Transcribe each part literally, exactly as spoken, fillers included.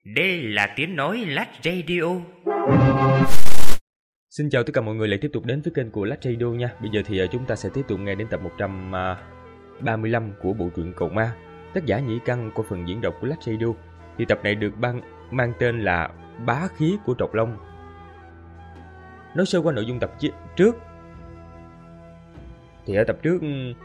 Đây là tiếng nói Lách Radio. Xin chào tất cả mọi người lại tiếp tục đến với kênh của Lách Radio nha. Bây giờ thì chúng ta sẽ tiếp tục nghe đến tập một trăm ba mươi lăm của bộ truyện Cậu Ma, tác giả Nhĩ Căn qua phần diễn đọc của Lách Radio. Thì tập này được ban, mang tên là Bá Khí của Trọc Long. Nói sơ qua nội dung tập trước. Thì ở tập trước,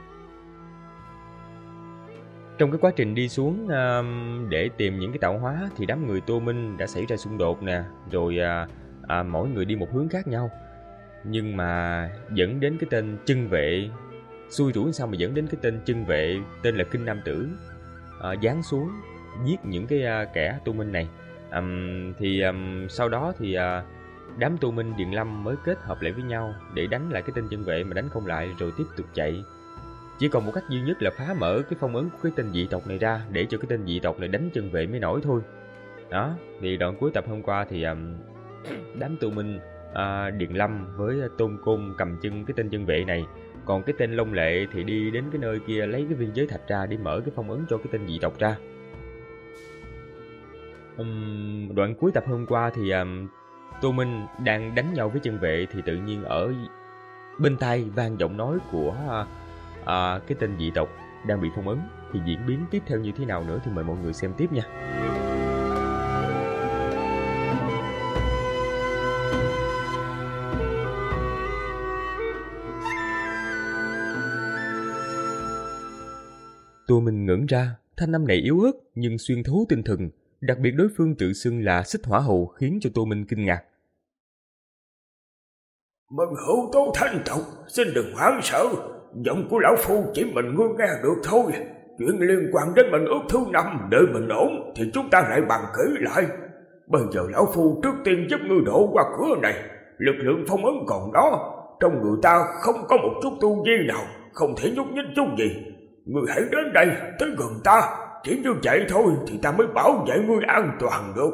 trong cái quá trình đi xuống uh, để tìm những cái tạo hóa thì đám người Tô Minh đã xảy ra xung đột nè, rồi uh, uh, mỗi người đi một hướng khác nhau. Nhưng mà dẫn đến cái tên chân vệ, xui rủi sao mà dẫn đến cái tên chân vệ tên là Kinh Nam Tử uh, giáng xuống giết những cái uh, kẻ Tô Minh này. Um, thì um, sau đó thì uh, đám Tô Minh Điền Lâm mới kết hợp lại với nhau để đánh lại cái tên chân vệ, mà đánh không lại rồi tiếp tục chạy. Chỉ còn một cách duy nhất là phá mở cái phong ấn của cái tên dị tộc này ra, để cho cái tên dị tộc này đánh chân vệ mới nổi thôi. Đó, thì đoạn cuối tập hôm qua thì um, đám Tô Minh uh, Điền Lâm với Tôn Côn cầm chân cái tên chân vệ này. Còn cái tên Long Lệ thì đi đến cái nơi kia lấy cái viên giới thạch ra để mở cái phong ấn cho cái tên dị tộc ra. um, Đoạn cuối tập hôm qua thì um, Tô Minh đang đánh nhau với chân vệ thì tự nhiên ở bên tai vang giọng nói của uh, À, cái tên dị tộc đang bị phong ấn. Thì diễn biến tiếp theo như thế nào nữa thì mời mọi người xem tiếp nha. Tô Minh ngẩn ra, thanh âm này yếu ớt nhưng xuyên thấu tinh thần, đặc biệt đối phương tự xưng là Xích Hỏa Hầu khiến cho Tô Minh kinh ngạc. Mừng hữu Tô Thanh tộc, xin đừng hoảng sợ. Giọng của lão phu chỉ mình ngươi nghe được thôi. Chuyện liên quan đến mình ước thứ năm, đợi mình ổn thì chúng ta lại bàn kỹ lại. Bây giờ lão phu trước tiên giúp ngươi độ qua cửa này. Lực lượng phong ấn còn đó, trong người ta không có một chút tu vi nào, không thể nhúc nhích chút gì. Ngươi hãy đến đây, tới gần ta. Chỉ như vậy thôi thì ta mới bảo vệ ngươi an toàn được.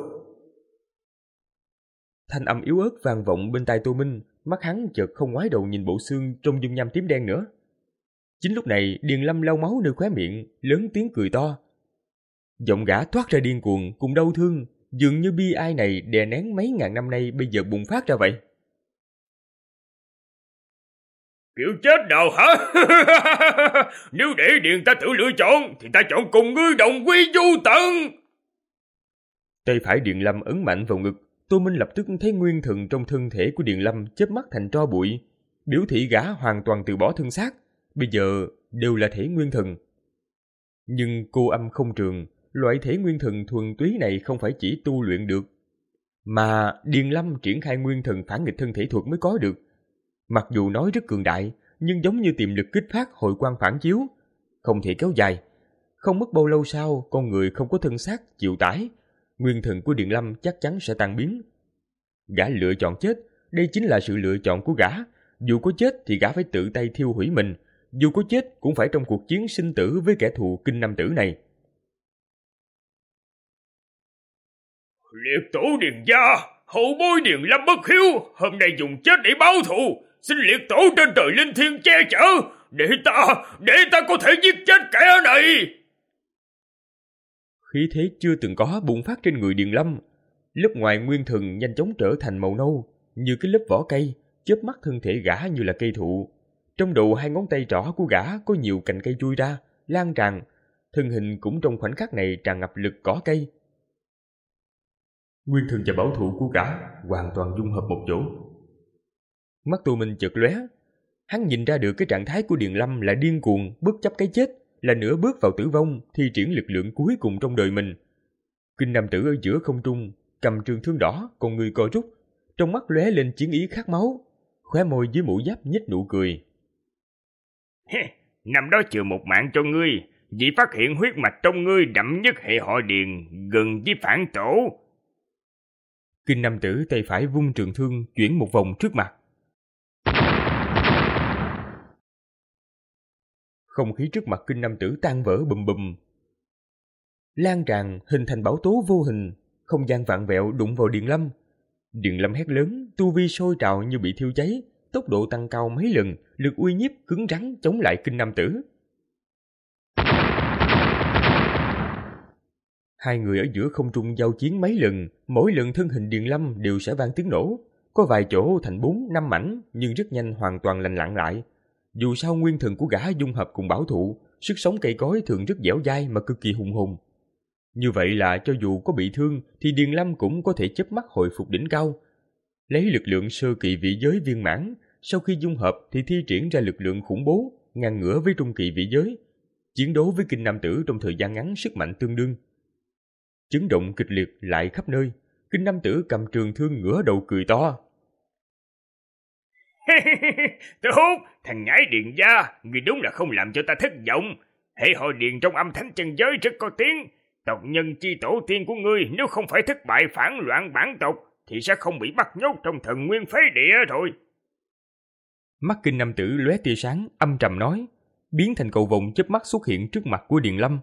Thanh âm yếu ớt vang vọng bên tai Tô Minh. Mắt hắn chợt không ngoái đầu nhìn bộ xương trong dung nham tím đen nữa. Chính lúc này Điền Lâm lau máu nơi khóe miệng, lớn tiếng cười to. Giọng gã thoát ra điên cuồng cùng đau thương, dường như bi ai này đè nén mấy ngàn năm nay bây giờ bùng phát ra vậy. Kiểu chết nào hả? Nếu để Điền ta tự lựa chọn thì ta chọn cùng ngươi đồng quy vu tận. Tay phải Điền Lâm ấn mạnh vào ngực. Tô Minh lập tức thấy nguyên thần trong thân thể của Điền Lâm chớp mắt thành tro bụi, biểu thị gã hoàn toàn từ bỏ thân xác, bây giờ đều là thể nguyên thần. Nhưng cô âm không trường, loại thể nguyên thần thuần túy này không phải chỉ tu luyện được, mà Điền Lâm triển khai nguyên thần phản nghịch thân thể thuật mới có được. Mặc dù nói rất cường đại, nhưng giống như tiềm lực kích phát hồi quang phản chiếu, không thể kéo dài. Không mất bao lâu sau, con người không có thân xác chịu tải, nguyên thần của Điền Lâm chắc chắn sẽ tan biến. Gã lựa chọn chết, đây chính là sự lựa chọn của gã. Dù có chết thì gã phải tự tay thiêu hủy mình, dù có chết cũng phải trong cuộc chiến sinh tử với kẻ thù Kinh Nam Tử này. Liệt tổ Điền gia, hậu bối Điền Lâm bất hiếu, hôm nay dùng chết để báo thù. Xin liệt tổ trên trời linh thiên che chở, để ta, để ta có thể giết chết kẻ này. Khí thế chưa từng có bùng phát trên người Điền Lâm. Lớp ngoài nguyên thần nhanh chóng trở thành màu nâu, như cái lớp vỏ cây, chớp mắt thân thể gã như là cây thụ. Trong đầu hai ngón tay trỏ của gã có nhiều cành cây chui ra, lan tràn, thân hình cũng trong khoảnh khắc này tràn ngập lực cỏ cây. Nguyên thần và bảo thủ của gã hoàn toàn dung hợp một chỗ. Mắt Tô Minh chợt lóe, hắn nhìn ra được cái trạng thái của Điền Lâm là điên cuồng, bất chấp cái chết, là nửa bước vào tử vong, thi triển lực lượng cuối cùng trong đời mình. Kinh Nam Tử ở giữa không trung, cầm trường thương đỏ, con người co rút, trong mắt lóe lên chiến ý khát máu, khóe môi dưới mũ giáp nhếch nụ cười. Năm đó chừa một mạng cho ngươi, vì phát hiện huyết mạch trong ngươi đậm nhất hệ họ Điền, gần với phản tổ. Kinh Nam Tử tay phải vung trường thương chuyển một vòng trước mặt. Không khí trước mặt Kinh Nam Tử tan vỡ bùm bùm, lan tràn hình thành bão tố vô hình, không gian vặn vẹo đụng vào Điền Lâm. Điền Lâm hét lớn, tu vi sôi trào như bị thiêu cháy, tốc độ tăng cao mấy lần, lực uy nhiếp cứng rắn chống lại Kinh Nam Tử. Hai người ở giữa không trung giao chiến mấy lần, mỗi lần thân hình Điền Lâm đều sẽ vang tiếng nổ. Có vài chỗ thành bốn, năm mảnh, nhưng rất nhanh hoàn toàn lành lặn lại. Dù sao nguyên thần của gã dung hợp cùng bảo thụ, sức sống cây cối thường rất dẻo dai mà cực kỳ hùng hồn. Như vậy là cho dù có bị thương thì Điền Lâm cũng có thể chớp mắt hồi phục đỉnh cao. Lấy lực lượng sơ kỳ vị giới viên mãn, sau khi dung hợp thì thi triển ra lực lượng khủng bố, ngang ngửa với trung kỳ vị giới. Chiến đấu với Kinh Nam Tử trong thời gian ngắn sức mạnh tương đương. Chấn động kịch liệt lại khắp nơi, Kinh Nam Tử cầm trường thương ngửa đầu cười to. Tốt, thằng nhãi Điền gia, người đúng là không làm cho ta thất vọng. Hệ hội Điền trong âm thánh chân giới rất có tiếng. Tộc nhân chi tổ tiên của ngươi nếu không phải thất bại phản loạn bản tộc thì sẽ không bị bắt nhốt trong thần nguyên phế địa rồi. Mắt Kinh Nam Tử lóe tia sáng, âm trầm nói, biến thành cầu vồng chớp mắt xuất hiện trước mặt của Điền Lâm.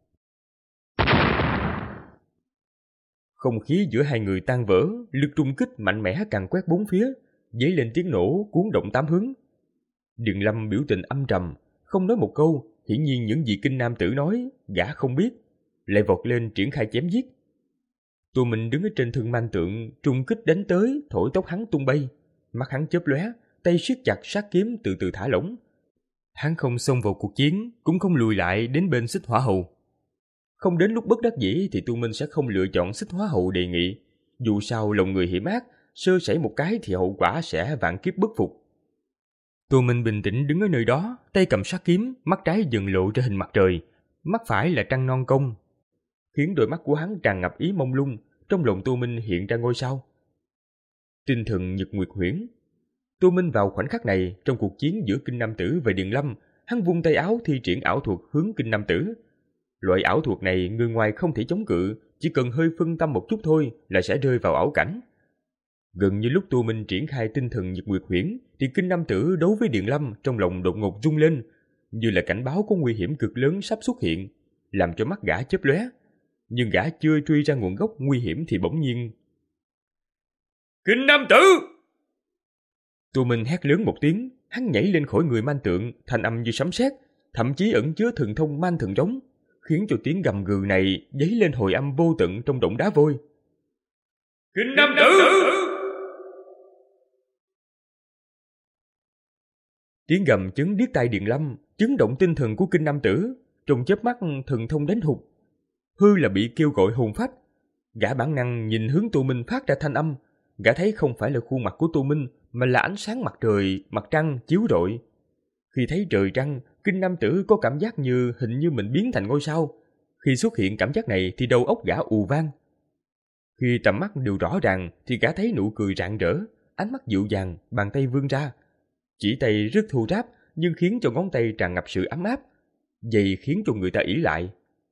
Không khí giữa hai người tan vỡ, lực trung kích mạnh mẽ càn quét bốn phía, dấy lên tiếng nổ cuốn động tám hướng. Điền Lâm biểu tình âm trầm, không nói một câu, hiển nhiên những gì Kinh Nam Tử nói, gã không biết, lại vọt lên triển khai chém giết. Tô Minh đứng ở trên thương man tượng, trung kích đánh tới, thổi tóc hắn tung bay, mắt hắn chớp lóe, tay siết chặt sát kiếm từ từ thả lỏng. Hắn không xông vào cuộc chiến, cũng không lùi lại đến bên Xích Hỏa Hầu. Không đến lúc bất đắc dĩ thì Tu Minh sẽ không lựa chọn Xích Hỏa Hầu đề nghị. Dù sao lòng người hiểm ác, sơ sẩy một cái thì hậu quả sẽ vạn kiếp bất phục. Tu Minh bình tĩnh đứng ở nơi đó, tay cầm sát kiếm, mắt trái dần lộ ra hình mặt trời, mắt phải là trăng non công, khiến đôi mắt của hắn tràn ngập ý mông lung. Trong lòng Tu Minh hiện ra ngôi sao. Tinh thần nhật nguyệt huyễn. Tu Minh vào khoảnh khắc này, trong cuộc chiến giữa Kinh Nam Tử và Điền Lâm, hắn vung tay áo thi triển ảo thuật hướng Kinh Nam Tử. Loại ảo thuật này người ngoài không thể chống cự, chỉ cần hơi phân tâm một chút thôi là sẽ rơi vào ảo cảnh. Gần như lúc Tu Minh triển khai tinh thần nhật nguyệt huyễn, thì Kinh Nam Tử đấu với Điền Lâm trong lòng đột ngột rung lên, như là cảnh báo có nguy hiểm cực lớn sắp xuất hiện, làm cho mắt gã chớp lóe. Nhưng gã chưa truy ra nguồn gốc nguy hiểm thì bỗng nhiên, Kinh Nam Tử! Tu Minh hét lớn một tiếng, hắn nhảy lên khỏi người man tượng, thanh âm như sấm sét, thậm chí ẩn chứa thần thông man thần giống, khiến cho tiếng gầm gừ này dấy lên hồi âm vô tận trong động đá vôi. Kinh Nam Tử! Tiếng gầm chấn điếc tai Điền Lâm, chấn động tinh thần của Kinh Nam Tử, trong chớp mắt thần thông đánh hụt. Hư là bị kêu gọi hồn phách. Gã bản năng nhìn hướng Tô Minh phát ra thanh âm, gã thấy không phải là khuôn mặt của Tô Minh mà là ánh sáng mặt trời, mặt trăng chiếu rọi. Khi thấy trời trăng, Kinh Nam Tử có cảm giác như hình như mình biến thành ngôi sao. Khi xuất hiện cảm giác này thì đầu óc gã ù vang. Khi tầm mắt đều rõ ràng thì gã thấy nụ cười rạng rỡ, ánh mắt dịu dàng, bàn tay vươn ra. Chỉ tay rất thô ráp nhưng khiến cho ngón tay tràn ngập sự ấm áp, vậy khiến cho người ta ỷ lại.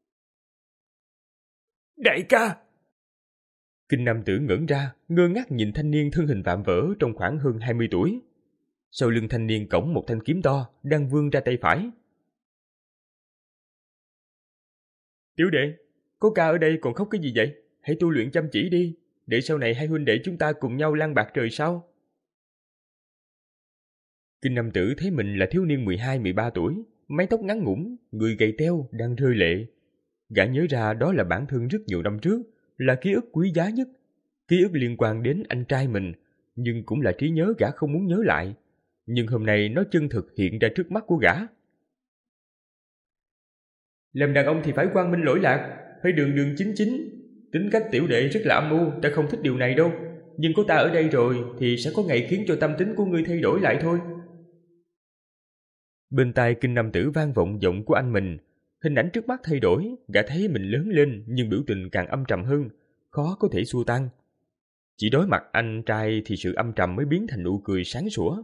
Đại ca! Kinh Nam Tử ngẩn ra, ngơ ngác nhìn thanh niên thân hình vạm vỡ trong khoảng hơn hai mươi tuổi. Sau lưng thanh niên cõng một thanh kiếm to, đang vươn ra tay phải. Tiểu đệ, có ca ở đây còn khóc cái gì vậy? Hãy tu luyện chăm chỉ đi, để sau này hai huynh đệ chúng ta cùng nhau lang bạc trời sau. Kinh Nam Tử thấy mình là thiếu niên mười hai mười ba tuổi, mái tóc ngắn ngủn, người gầy teo, đang rơi lệ. Gã nhớ ra đó là bản thân rất nhiều năm trước, là ký ức quý giá nhất, ký ức liên quan đến anh trai mình, nhưng cũng là trí nhớ gã không muốn nhớ lại. Nhưng hôm nay nó chân thực hiện ra trước mắt của gã. Làm đàn ông thì phải quang minh lỗi lạc, phải đường đường chính chính. Tính cách tiểu đệ rất là âm mưu, ta không thích điều này đâu. Nhưng có ta ở đây rồi thì sẽ có ngày khiến cho tâm tính của ngươi thay đổi lại thôi. Bên tai Kinh Nam Tử vang vọng giọng của anh mình. Hình ảnh trước mắt thay đổi, gã thấy mình lớn lên nhưng biểu tình càng âm trầm hơn, khó có thể xua tan. Chỉ đối mặt anh trai thì sự âm trầm mới biến thành nụ cười sáng sủa.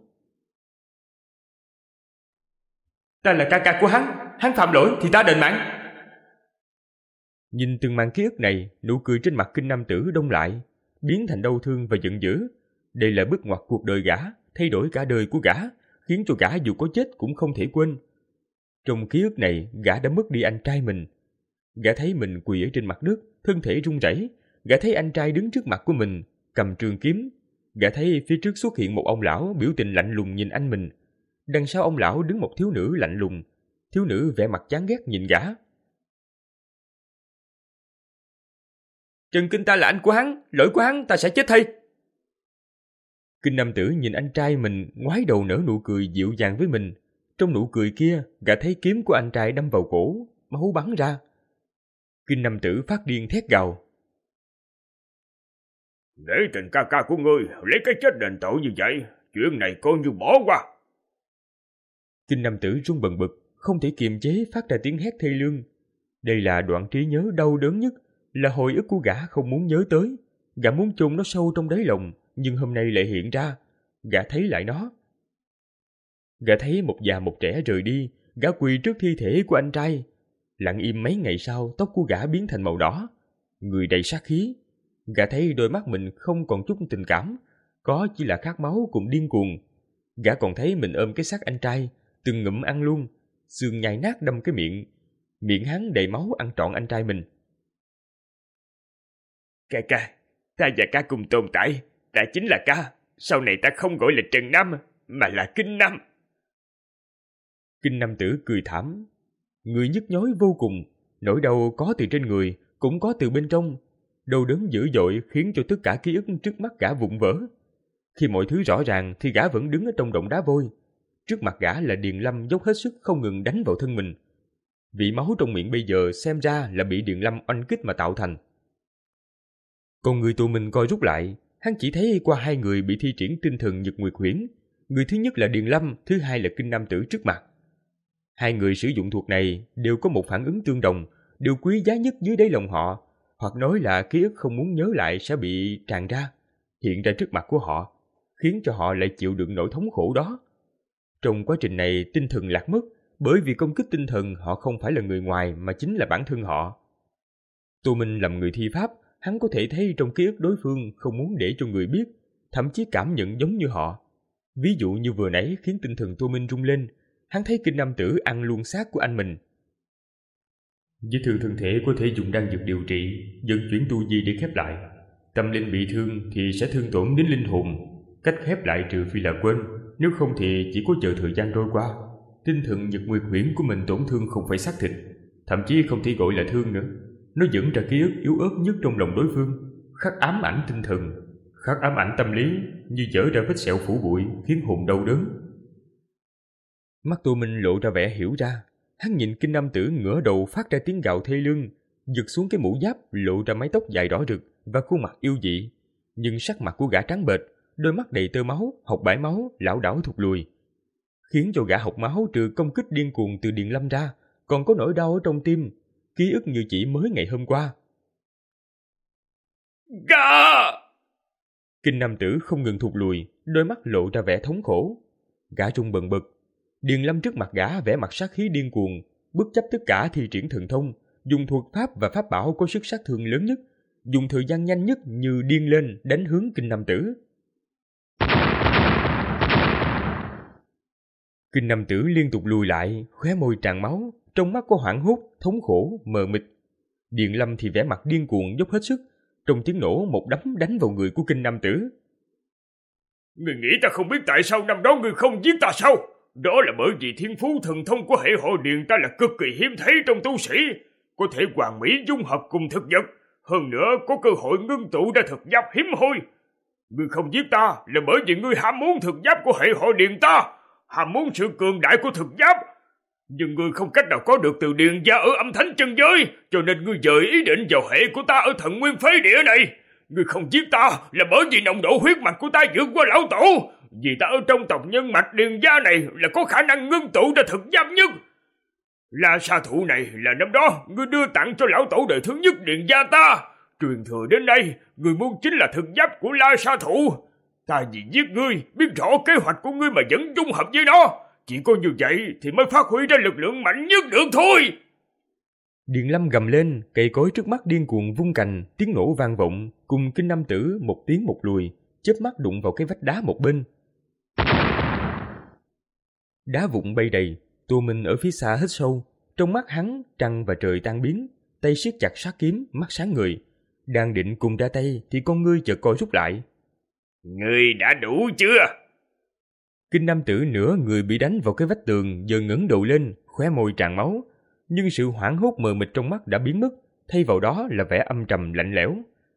Ta là ca ca của hắn, hắn phạm lỗi thì ta đền mạng. Nhìn từng màn ký ức này, nụ cười trên mặt Kinh Nam Tử đông lại, biến thành đau thương và giận dữ. Đây là bước ngoặt cuộc đời gã, thay đổi cả đời của gã, khiến cho gã dù có chết cũng không thể quên. Trong ký ức này, gã đã mất đi anh trai mình. Gã thấy mình quỳ ở trên mặt đất, thân thể run rẩy. Gã thấy anh trai đứng trước mặt của mình, cầm trường kiếm. Gã thấy phía trước xuất hiện một ông lão biểu tình lạnh lùng nhìn anh mình. Đằng sau ông lão đứng một thiếu nữ lạnh lùng. Thiếu nữ vẻ mặt chán ghét nhìn gã. Trần Kinh ta là anh của hắn, lỗi của hắn ta sẽ chết thay. Kinh nam tử nhìn anh trai mình ngoái đầu nở nụ cười dịu dàng với mình. Trong nụ cười kia, gã thấy kiếm của anh trai đâm vào cổ, máu bắn ra. Kinh nam tử phát điên thét gào. Để tình ca ca của ngươi lấy cái chết đền tội như vậy, chuyện này coi như bỏ qua. Kinh nam tử run bần bật, không thể kiềm chế phát ra tiếng hét thê lương. Đây là đoạn trí nhớ đau đớn nhất, là hồi ức của gã không muốn nhớ tới. Gã muốn chôn nó sâu trong đáy lòng, nhưng hôm nay lại hiện ra. Gã thấy lại nó. Gã thấy một già một trẻ rời đi, gã quỳ trước thi thể của anh trai. Lặng im mấy ngày sau, tóc của gã biến thành màu đỏ, người đầy sát khí. Gã thấy đôi mắt mình không còn chút tình cảm, có chỉ là khát máu cùng điên cuồng. Gã còn thấy mình ôm cái xác anh trai, từng ngụm ăn luôn, xương nhai nát đâm cái miệng. Miệng hắn đầy máu ăn trọn anh trai mình. Ca ca, ta và ca cùng tồn tại, ta chính là ca. Sau này ta không gọi là Trần Nam, mà là Kinh Nam. Kinh nam tử cười thảm. Người nhức nhối vô cùng, nỗi đau có từ trên người, cũng có từ bên trong. Đau đớn dữ dội khiến cho tất cả ký ức trước mắt gã vụn vỡ. Khi mọi thứ rõ ràng thì gã vẫn đứng ở trong động đá vôi. Trước mặt gã là Điền Lâm dốc hết sức không ngừng đánh vào thân mình. Vị máu trong miệng bây giờ xem ra là bị Điền Lâm oanh kích mà tạo thành. Còn người tù mình coi rút lại, hắn chỉ thấy qua hai người bị thi triển tinh thần Nhật Nguyệt Huyễn. Người thứ nhất là Điền Lâm, thứ hai là Kinh nam tử trước mặt. Hai người sử dụng thuật này đều có một phản ứng tương đồng, đều quý giá nhất dưới đáy lòng họ, hoặc nói là ký ức không muốn nhớ lại sẽ bị tràn ra, hiện ra trước mặt của họ, khiến cho họ lại chịu đựng nỗi thống khổ đó. Trong quá trình này tinh thần lạc mất, bởi vì công kích tinh thần họ không phải là người ngoài mà chính là bản thân họ. Tô Minh làm người thi pháp, hắn có thể thấy trong ký ức đối phương không muốn để cho người biết, thậm chí cảm nhận giống như họ. Ví dụ như vừa nãy khiến tinh thần Tô Minh rung lên, hắn thấy Kinh nam tử ăn luôn xác của anh mình. Vết thương thân thể có thể dùng đan dược điều trị, dẫn chuyển tu vi để khép lại. Tâm linh bị thương thì sẽ thương tổn đến linh hồn. Cách khép lại trừ phi là quên, nếu không thì chỉ có chờ thời gian trôi qua. Tinh thần Nhật Nguyệt Huyễn của mình tổn thương không phải xác thịt, thậm chí không thể gọi là thương nữa. Nó dẫn ra ký ức yếu ớt nhất trong lòng đối phương, khắc ám ảnh tinh thần, khắc ám ảnh tâm lý, như dở ra vết sẹo phủ bụi, khiến hồn đau đớn. Mắt Tô Minh lộ ra vẻ hiểu ra. Hắn nhìn Kinh nam tử ngửa đầu phát ra tiếng gào thê lương, giật xuống cái mũ giáp, lộ ra mái tóc dài đỏ rực và khuôn mặt yêu dị. Nhưng sắc mặt của gã trắng bệch, đôi mắt đầy tơ máu, hộc bãi máu, lảo đảo thụt lùi, khiến cho gã hộc máu trừ công kích điên cuồng từ Điền Lâm ra, còn có nỗi đau ở trong tim, ký ức như chỉ mới ngày hôm qua. Gà! Kinh nam tử không ngừng thụt lùi, đôi mắt lộ ra vẻ thống khổ. Gã run bần bật. Điền Lâm trước mặt gã vẻ mặt sát khí điên cuồng, bất chấp tất cả thi triển thần thông, dùng thuật pháp và pháp bảo có sức sát thương lớn nhất, dùng thời gian nhanh nhất như điên lên đánh hướng Kinh nam tử. Kinh nam tử liên tục lùi lại, khóe môi tràn máu, trong mắt có hoảng hốt, thống khổ, mờ mịt. Điền Lâm thì vẻ mặt điên cuồng dốc hết sức, trong tiếng nổ một đấm đánh vào người của Kinh nam tử. Người nghĩ ta không biết tại sao năm đó người không giết ta sao? Đó là bởi vì thiên phú thần thông của hệ họ Điền ta là cực kỳ hiếm thấy trong tu sĩ, có thể hoàn mỹ dung hợp cùng thực vật, hơn nữa có cơ hội ngưng tụ ra thực giáp hiếm hoi. Ngươi không giết ta là bởi vì ngươi ham muốn thực giáp của hệ họ Điền ta, ham muốn sự cường đại của thực giáp. Nhưng ngươi không cách nào có được từ Điền gia ở âm thánh chân giới, cho nên ngươi dời ý định vào hệ của ta ở thần nguyên phế địa này. Ngươi không giết ta là bởi vì nồng độ huyết mạch của ta vượt qua lão tổ, vì ta ở trong tộc nhân mạch Điền gia này là có khả năng ngưng tụ ra thực giáp nhất. La Sa Thụ này là năm đó ngươi đưa tặng cho lão tổ đời thứ nhất Điền gia ta, truyền thừa đến nay ngươi muốn chính là thực giáp của La Sa Thụ. Ta vì giết ngươi, biết rõ kế hoạch của ngươi mà vẫn dung hợp với nó, chỉ có như vậy thì mới phát huy ra lực lượng mạnh nhất được thôi. Điền Lâm gầm lên, cây cối trước mắt điên cuồng vung cành, tiếng nổ vang vọng, cùng Kinh nam tử một tiếng một lùi, chớp mắt đụng vào cái vách đá một bên. Đá vụn bay đầy, Tô Minh ở phía xa hít sâu, trong mắt hắn trăng và trời tan biến, tay siết chặt sát kiếm, mắt sáng người, đang định cùng ra tay thì con ngươi chợt co rút lại. Ngươi đã đủ chưa? Kinh nam tử nửa người bị đánh vào cái vách tường, giờ ngẩng đầu lên, khóe môi tràn máu, nhưng sự hoảng hốt mờ mịt trong mắt đã biến mất, thay vào đó là vẻ âm trầm lạnh lẽo.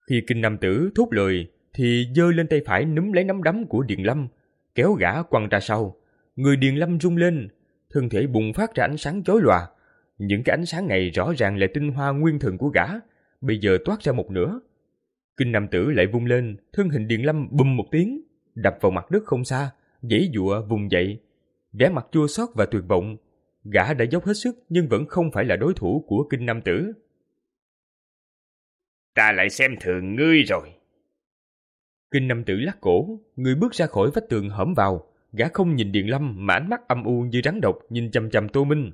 Khi Kinh Nam Tử thốt lời thì giơ lên tay phải núm lấy nắm đấm của Điền Lâm, kéo gã quăng ra sau. Người Điền Lâm rung lên, thân thể bùng phát ra ánh sáng chói lòa. Những cái ánh sáng này rõ ràng là tinh hoa nguyên thần của gã, bây giờ toát ra một nửa. Kinh Nam Tử lại vung lên, thân hình Điền Lâm bùm một tiếng, đập vào mặt đất không xa, giãy giụa vùng dậy, vẻ mặt chua xót và tuyệt vọng. Gã đã dốc hết sức nhưng vẫn không phải là đối thủ của Kinh Nam Tử. Ta lại xem thường ngươi rồi. Kinh Nam Tử lắc cổ, người bước ra khỏi vách tường hõm vào. Gã không nhìn Điền Lâm mà ánh mắt âm u như rắn độc nhìn chằm chằm Tô Minh.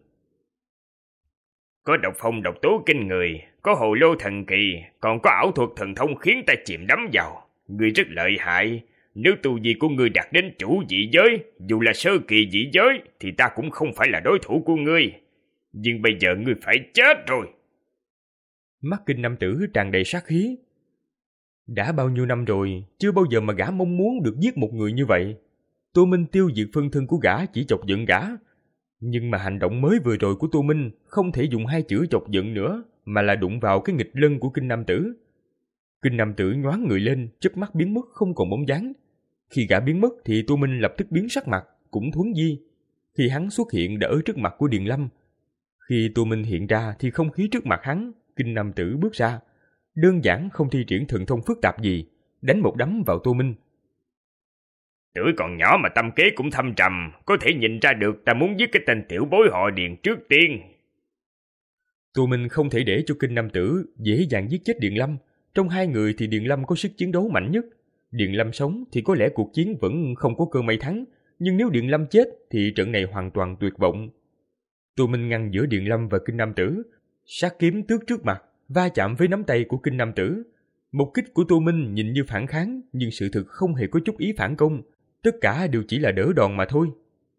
Có độc phong độc tố kinh người, có hồ lô thần kỳ, còn có ảo thuật thần thông khiến ta chìm đắm vào. Ngươi rất lợi hại. Nếu tu vi của ngươi đạt đến chủ dị giới, dù là sơ kỳ dị giới, thì ta cũng không phải là đối thủ của ngươi. Nhưng bây giờ ngươi phải chết rồi. Mắt Kinh Nam Tử tràn đầy sát khí. Đã bao nhiêu năm rồi, chưa bao giờ mà gã mong muốn được giết một người như vậy. Tô Minh tiêu diệt phân thân của gã chỉ chọc giận gã. Nhưng mà hành động mới vừa rồi của Tô Minh không thể dùng hai chữ chọc giận nữa, mà là đụng vào cái nghịch lân của Kinh Nam Tử. Kinh Nam Tử nhoáng người lên, chớp mắt biến mất không còn bóng dáng. Khi gã biến mất thì Tô Minh lập tức biến sắc mặt, cũng thuấn di. Khi hắn xuất hiện đã ở trước mặt của Điền Lâm. Khi Tô Minh hiện ra thì không khí trước mặt hắn, Kinh Nam Tử bước ra. Đơn giản không thi triển thần thông phức tạp gì, đánh một đấm vào Tô Minh. Tuổi còn nhỏ mà tâm kế cũng thâm trầm, có thể nhìn ra được ta muốn giết cái tên tiểu bối họ Điền trước tiên. Tô Minh không thể để cho Kinh Nam Tử dễ dàng giết chết Điền Lâm. Trong hai người thì Điền Lâm có sức chiến đấu mạnh nhất. Điền Lâm sống thì có lẽ cuộc chiến vẫn không có cơ may thắng, nhưng nếu Điền Lâm chết thì trận này hoàn toàn tuyệt vọng. Tô Minh ngăn giữa Điền Lâm và Kinh Nam Tử, sát kiếm tước trước mặt, va chạm với nắm tay của Kinh Nam Tử. Một kích của Tô Minh nhìn như phản kháng, nhưng sự thực không hề có chút ý phản công, tất cả đều chỉ là đỡ đòn mà thôi.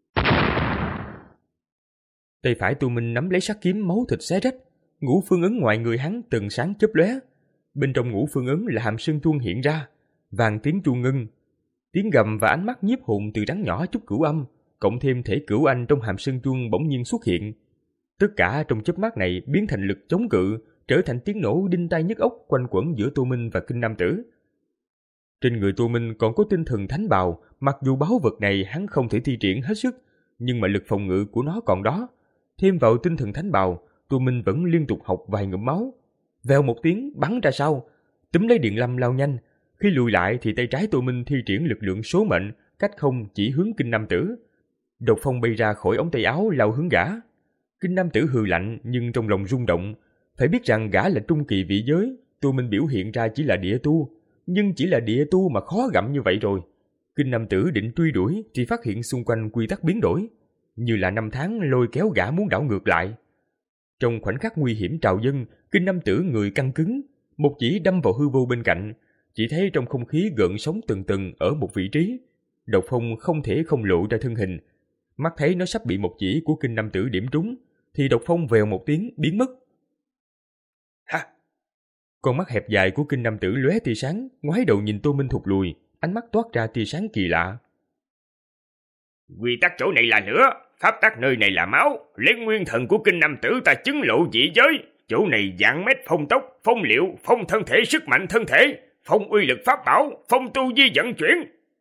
Tay phải Tô Minh nắm lấy sát kiếm, máu thịt xé rách, ngũ phương ấn ngoài người hắn từng sáng chớp lóe. Bên trong ngũ phương ấn là hàm sơn chuông hiện ra, vàng tiếng chuông ngân, tiếng gầm và ánh mắt nhiếp hồn từ rắn nhỏ chút cửu âm, cộng thêm thể cửu anh trong hàm sơn chuông bỗng nhiên xuất hiện. Tất cả trong chớp mắt này biến thành lực chống cự, trở thành tiếng nổ đinh tai nhức óc quanh quẩn giữa Tô Minh và Kinh Nam Tử. Trên người Tô Minh còn có tinh thần thánh bào, mặc dù báu vật này hắn không thể thi triển hết sức, nhưng mà lực phòng ngự của nó còn đó. Thêm vào tinh thần thánh bào, Tô Minh vẫn liên tục học vài ngụm máu. Vèo một tiếng bắn ra sau, túm lấy Điền Lâm lao nhanh. Khi lùi lại thì tay trái Tô Minh thi triển lực lượng số mệnh, cách không chỉ hướng Kinh Nam Tử. Độc phong bay ra khỏi ống tay áo lao hướng gã. Kinh Nam Tử hừ lạnh nhưng trong lòng rung động. Phải biết rằng gã là trung kỳ vị giới, Tô Minh biểu hiện ra chỉ là địa tu, nhưng chỉ là địa tu mà khó gặm như vậy rồi. Kinh Nam Tử định truy đuổi thì phát hiện xung quanh quy tắc biến đổi, như là năm tháng lôi kéo gã muốn đảo ngược lại. Trong khoảnh khắc nguy hiểm trào dâng, Kinh Nam Tử người căng cứng, một chỉ đâm vào hư vô bên cạnh, chỉ thấy trong không khí gợn sóng từng từng ở một vị trí. Độc phong không thể không lộ ra thân hình, mắt thấy nó sắp bị một chỉ của Kinh Nam Tử điểm trúng, thì độc phong vèo một tiếng biến mất. Ha! Con mắt hẹp dài của Kinh Nam Tử lóe tia sáng, ngoái đầu nhìn Tô Minh thụt lùi, ánh mắt toát ra tia sáng kỳ lạ. Quy tắc chỗ này là lửa, pháp tắc nơi này là máu, lấy nguyên thần của Kinh Nam Tử ta chứng lộ dị giới. Chỗ này dạng mét phong tốc, phong liệu, phong thân thể sức mạnh thân thể, phong uy lực pháp bảo, phong tu vi vận chuyển.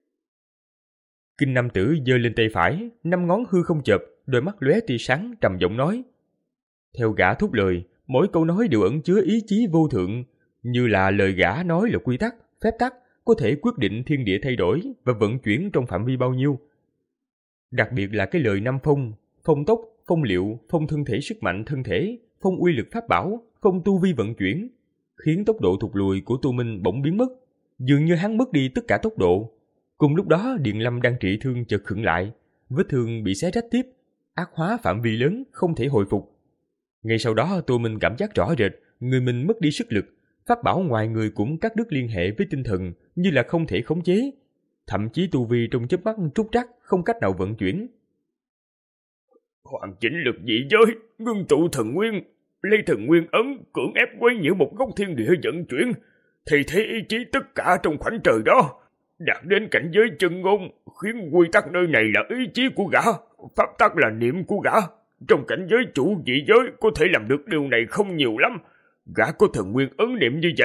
Kinh Nam Tử giơ lên tay phải, năm ngón hư không chợp, đôi mắt lóe tia sáng trầm giọng nói. Theo gã thốt lời, mỗi câu nói đều ẩn chứa ý chí vô thượng, như là lời gã nói là quy tắc, phép tắc, có thể quyết định thiên địa thay đổi và vận chuyển trong phạm vi bao nhiêu. Đặc biệt là cái lời năm phong, phong tốc, phong liệu, phong thân thể sức mạnh thân thể, phong uy lực pháp bảo, phong tu vi vận chuyển, khiến tốc độ thụt lùi của Tô Minh bỗng biến mất, dường như hắn mất đi tất cả tốc độ. Cùng lúc đó Điền Lâm đang trị thương chợt khựng lại, vết thương bị xé rách tiếp, ác hóa phạm vi lớn không thể hồi phục. Ngay sau đó Tô Minh cảm giác rõ rệt, người mình mất đi sức lực, pháp bảo ngoài người cũng cắt đứt liên hệ với tinh thần, như là không thể khống chế. Thậm chí tu vi trong chớp mắt trúc trắc, không cách nào vận chuyển. Hoàn chỉnh lực dị giới, ngưng tụ thần nguyên, lấy thần nguyên ấn, cưỡng ép quấy nhiễu một góc thiên địa vận chuyển, thì thế ý chí tất cả trong khoảnh trời đó, đạt đến cảnh giới chân ngôn, khiến quy tắc nơi này là ý chí của gã, pháp tắc là niệm của gã. Trong cảnh giới chủ dị giới có thể làm được điều này không nhiều lắm. Gã có thần nguyên ấn niệm như vậy,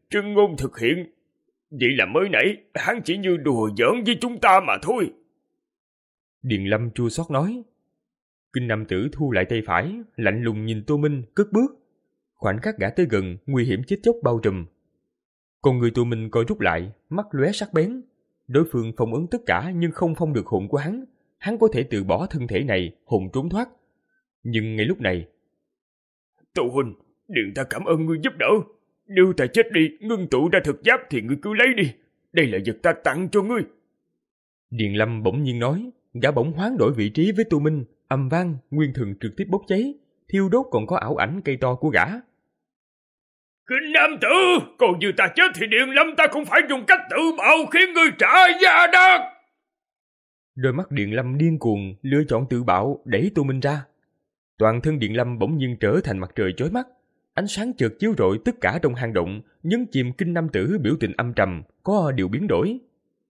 Trương Ngôn thực hiện. Vậy là mới nãy hắn chỉ như đùa giỡn với chúng ta mà thôi. Điền Lâm chua xót nói. Kinh Nam Tử thu lại tay phải, lạnh lùng nhìn Tô Minh, cất bước. Khoảnh khắc gã tới gần, nguy hiểm chết chóc bao trùm. Con người Tô Minh coi rút lại, mắt lóe sắc bén. Đối phương phong ấn tất cả nhưng không phong được hồn của hắn. Hắn có thể từ bỏ thân thể này, hồn trốn thoát. Nhưng ngay lúc này... Tô huynh, Điền ta cảm ơn ngươi giúp đỡ. Nếu ta chết đi, ngưng tụ ra thực giáp thì ngươi cứ lấy đi. Đây là vật ta tặng cho ngươi. Điền Lâm bỗng nhiên nói, gã bỗng hoán đổi vị trí với Tô Minh, ầm vang, nguyên thần trực tiếp bốc cháy, thiêu đốt còn có ảo ảnh cây to của gã. Kinh Nam Tử, còn như ta chết thì Điền Lâm ta cũng phải dùng cách tự bạo khiến ngươi trả giá đắt. Đôi mắt Điền Lâm điên cuồng lựa chọn tự bạo đẩy Tô Minh ra. Toàn thân Điền Lâm bỗng nhiên trở thành mặt trời chói mắt, ánh sáng chợt chiếu rọi tất cả trong hang động, nhấn chìm Kinh Nam Tử biểu tình âm trầm, có điều biến đổi.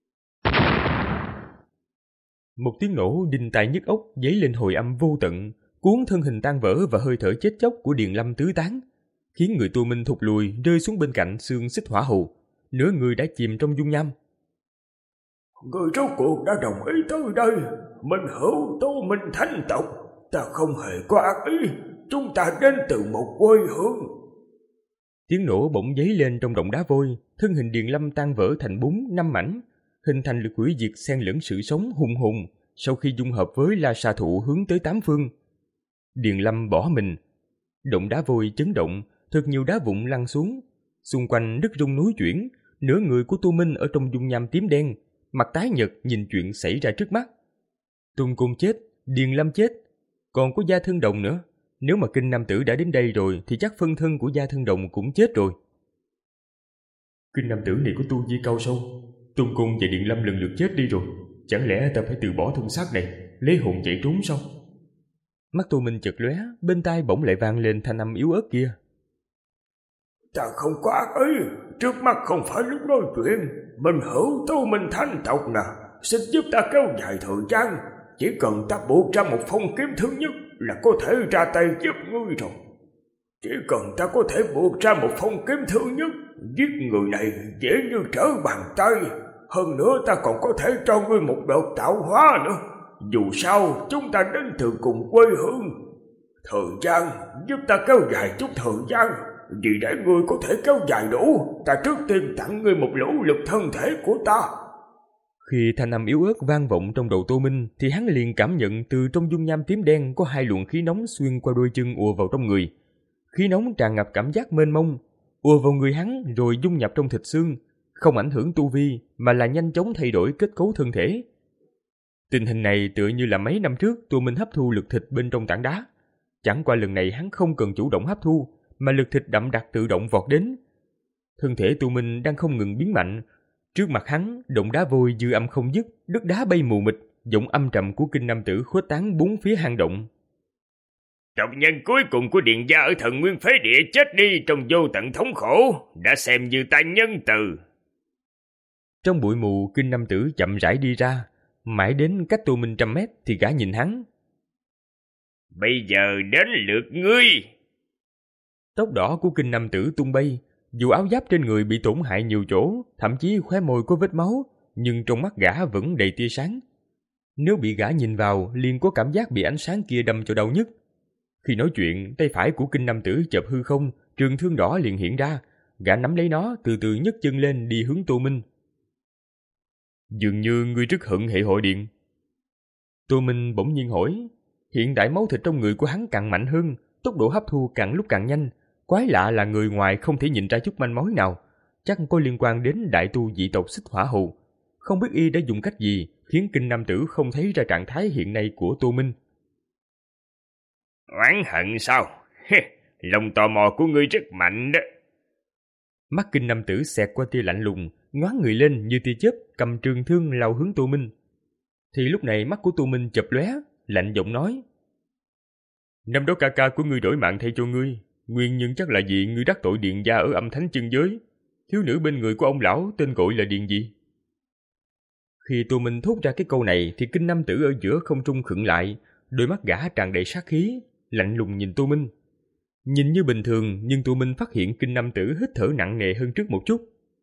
Một tiếng nổ đinh tai nhức óc dấy lên hồi âm vô tận, cuốn thân hình tan vỡ và hơi thở chết chóc của Điền Lâm tứ tán, khiến người Tô Minh thụt lùi rơi xuống bên cạnh xương xích hỏa hù, nửa người đã chìm trong dung nham. Người rốt cuộc đã đồng ý tới đây. Minh Hữu, Tô Minh thánh tộc, ta không hề có ác ý. Chúng ta đến từ một quê hương. Tiếng nổ bỗng dấy lên trong động đá vôi, thân hình Điền Lâm tan vỡ thành bốn năm mảnh, hình thành lực hủy diệt xen lẫn sự sống hùng hùng. Sau khi dung hợp với La Sa Thụ hướng tới tám phương, Điền Lâm bỏ mình. Động đá vôi chấn động, thật nhiều đá vụn lăn xuống, xung quanh đất rung núi chuyển. Nửa người của Tô Minh ở trong dung nham tím đen, mặt tái nhợt nhìn chuyện xảy ra trước mắt. Tôn Côn chết, Điền Lâm chết, còn có Gia Thân Đồng nữa. Nếu mà Kinh Nam Tử đã đến đây rồi thì chắc phân thân của Gia Thân Đồng cũng chết rồi. Kinh Nam Tử này có tu vi cao sâu, Tôn Côn và Điền Lâm lần lượt chết đi rồi, chẳng lẽ ta phải từ bỏ thân xác này, lấy hồn chạy trốn sao? Mắt Tô Minh chợt lóe, bên tai bỗng lại vang lên thanh âm yếu ớt kia. Ta không có ác ý, trước mắt không phải lúc nói chuyện. Minh Hữu, Tô Minh thánh tộc nè, xin giúp ta kéo dài thời gian. Chỉ cần ta buộc ra một phong kiếm thứ nhất là có thể ra tay giúp ngươi rồi. Chỉ cần ta có thể buộc ra một phong kiếm thứ nhất, giết người này dễ như trở bàn tay. Hơn nữa ta còn có thể cho ngươi một đợt tạo hóa nữa. Dù sao chúng ta đến từ cùng quê hương. Thời gian, giúp ta kéo dài chút thời gian. Vì để ngươi có thể kéo dài đủ, ta trước tiên tặng ngươi một lỗ lực thân thể của ta. Khi thanh âm yếu ớt vang vọng trong đầu Tô Minh, thì hắn liền cảm nhận từ trong dung nham tím đen có hai luồng khí nóng xuyên qua đôi chân ùa vào trong người. Khí nóng tràn ngập cảm giác mênh mông, ùa vào người hắn rồi dung nhập trong thịt xương, không ảnh hưởng tu vi mà là nhanh chóng thay đổi kết cấu thân thể. Tình hình này tựa như là mấy năm trước Tô Minh hấp thu lực thịt bên trong tảng đá. Chẳng qua lần này hắn không cần chủ động hấp thu, mà lực thịt đậm đặc tự động vọt đến. Thân thể Tô Minh đang không ngừng biến mạnh. Trước mặt hắn, động đá vôi dư âm không dứt, đất đá bay mù mịt, giọng âm trầm của Kinh Nam Tử khuếch tán bốn phía hang động. Tộc nhân cuối cùng của Điền gia ở Thần Nguyên Phế Địa chết đi trong vô tận thống khổ, đã xem như ta nhân từ. Trong bụi mù, Kinh Nam Tử chậm rãi đi ra, mãi đến cách Tô Minh trăm mét thì gã nhìn hắn. Bây giờ đến lượt ngươi. Tóc đỏ của Kinh Nam Tử tung bay, dù áo giáp trên người bị tổn hại nhiều chỗ, thậm chí khóe môi có vết máu, nhưng trong mắt gã vẫn đầy tia sáng. Nếu bị gã nhìn vào, liền có cảm giác bị ánh sáng kia đâm cho đau nhức. Khi nói chuyện, tay phải của Kinh Nam Tử chợt hư không, trường thương đỏ liền hiện ra, gã nắm lấy nó, từ từ nhấc chân lên đi hướng Tô Minh. Dường như ngươi rất hận hệ hội điện. Tô Minh bỗng nhiên hỏi. Hiện tại máu thịt trong người của hắn càng mạnh hơn, tốc độ hấp thu càng lúc càng nhanh. Quái lạ là người ngoài không thể nhìn ra chút manh mối nào, chắc có liên quan đến đại tu dị tộc Xích Hỏa Hù. Không biết y đã dùng cách gì khiến Kinh Nam Tử không thấy ra trạng thái hiện nay của Tô Minh. Oán hận sao? Lòng tò mò của ngươi rất mạnh đó. Mắt Kinh Nam Tử xẹt qua tia lạnh lùng, nhoáng người lên như tia chớp, cầm trường thương lao hướng Tô Minh. Thì lúc này mắt của Tô Minh chợp lóe, lạnh giọng nói: Năm đó ca ca của ngươi đổi mạng thay cho ngươi, nguyên nhân chắc là vì ngươi đắc tội Điền gia ở Âm Thánh Chân Giới. Thiếu nữ bên người của ông lão tên gọi là Điền gì? Khi Tô Minh thốt ra cái câu này thì Kinh Nam Tử ở giữa không trung khựng lại, đôi mắt gã tràn đầy sát khí, lạnh lùng nhìn Tô Minh. Nhìn như bình thường, nhưng Tu Minh phát hiện Kinh Nam Tử hít thở nặng nề hơn trước một chút.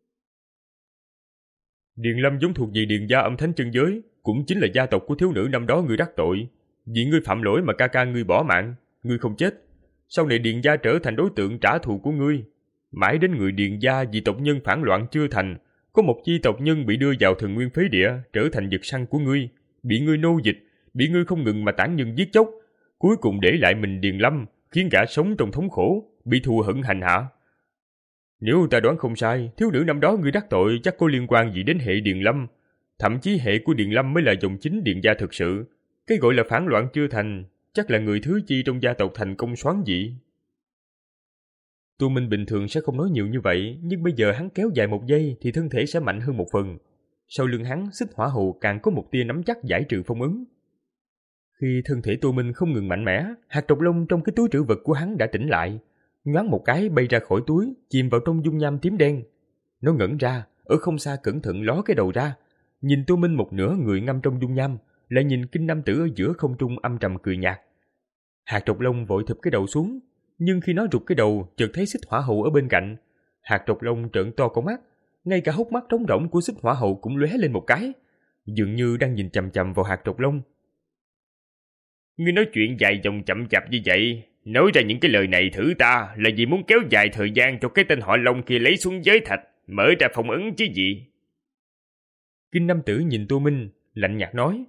Điền Lâm giống thuộc về Điền gia âm thánh chân giới, cũng chính là gia tộc của thiếu nữ năm đó ngươi đắc tội. Vì ngươi phạm lỗi mà ca ca ngươi bỏ mạng, ngươi không chết. Sau này Điền gia trở thành đối tượng trả thù của ngươi. Mãi đến người Điền gia vì tộc nhân phản loạn chưa thành, có một chi tộc nhân bị đưa vào Thần Nguyên Phế Địa, trở thành vật săn của ngươi, bị ngươi nô dịch, bị ngươi không ngừng mà tản nhân giết chóc, cuối cùng để lại mình Điền Lâm, khiến gã sống trong thống khổ, bị thù hận hành hạ. Nếu ta đoán không sai, thiếu nữ năm đó ngươi đắc tội chắc có liên quan gì đến hệ Điền Lâm, thậm chí hệ của Điền Lâm mới là dòng chính Điền gia thực sự. Cái gọi là phản loạn chưa thành, chắc là người thứ chi trong gia tộc thành công soán vị. Tu Minh bình thường sẽ không nói nhiều như vậy, nhưng bây giờ hắn kéo dài một giây thì thân thể sẽ mạnh hơn một phần. Sau lưng hắn, Xích Hỏa Hầu càng có một tia nắm chắc giải trừ phong ấn. Khi thân thể Tu Minh không ngừng mạnh mẽ, hạt trọc lông trong cái túi trữ vật của hắn đã tỉnh lại, nhoáng một cái bay ra khỏi túi, chìm vào trong dung nham tím đen. Nó ngẩn ra, ở không xa cẩn thận ló cái đầu ra, nhìn Tu Minh một nửa người ngâm trong dung nham, lại nhìn Kinh Nam Tử ở giữa không trung âm trầm cười nhạt. Hạt trọc lông vội thụp cái đầu xuống, nhưng khi nó rụt cái đầu, chợt thấy Xích Hỏa Hầu ở bên cạnh. Hạt trọc lông trợn to con mắt, ngay cả hốc mắt trống rỗng của Xích Hỏa Hầu cũng lóe lên một cái, dường như đang nhìn chằm chằm vào hạt trọc lông. Ngươi nói chuyện dài dòng chậm chạp như vậy, nói ra những cái lời này thử ta là vì muốn kéo dài thời gian cho cái tên họ Long kia lấy xuống giới thạch, mở ra phong ấn chứ gì. Kinh Nam Tử nhìn Tô Minh, lạnh nhạt nói.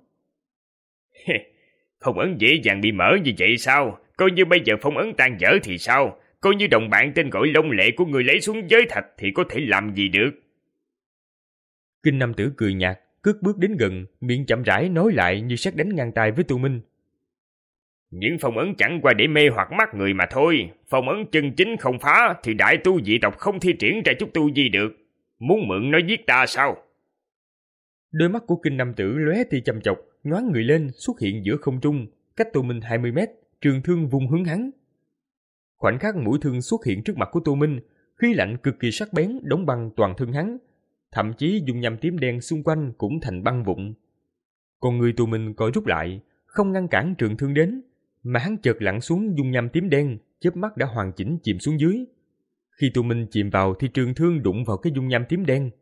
Phong ấn dễ dàng bị mở như vậy sao? Coi như bây giờ phong ấn tan dở thì sao? Coi như đồng bạn tên gọi Long Lệ của người lấy xuống giới thạch thì có thể làm gì được? Kinh Nam Tử cười nhạt, cất bước đến gần, miệng chậm rãi nói lại như sét đánh ngang tai với Tô Minh. Những phong ấn chẳng qua để mê hoặc mắt người mà thôi. Phong ấn chân chính không phá thì đại tu dị tộc không thi triển ra chút tu gì được. Muốn mượn nó giết ta sao? Đôi mắt của Kinh Nam Tử lóe tia chăm chọc, nhoáng người lên xuất hiện giữa không trung, cách Tô Minh hai mươi mét, trường thương vung hướng hắn. Khoảnh khắc mũi thương xuất hiện trước mặt của Tô Minh, khí lạnh cực kỳ sắc bén đóng băng toàn thân hắn, thậm chí dung nham tím đen xung quanh cũng thành băng vụn. Còn người Tô Minh co rút lại, không ngăn cản trường thương đến, mà hắn chợt lặn xuống dung nham tím đen, chớp mắt đã hoàn chỉnh chìm xuống dưới. Khi Tô Minh chìm vào thì trường thương đụng vào cái dung nham tím đen.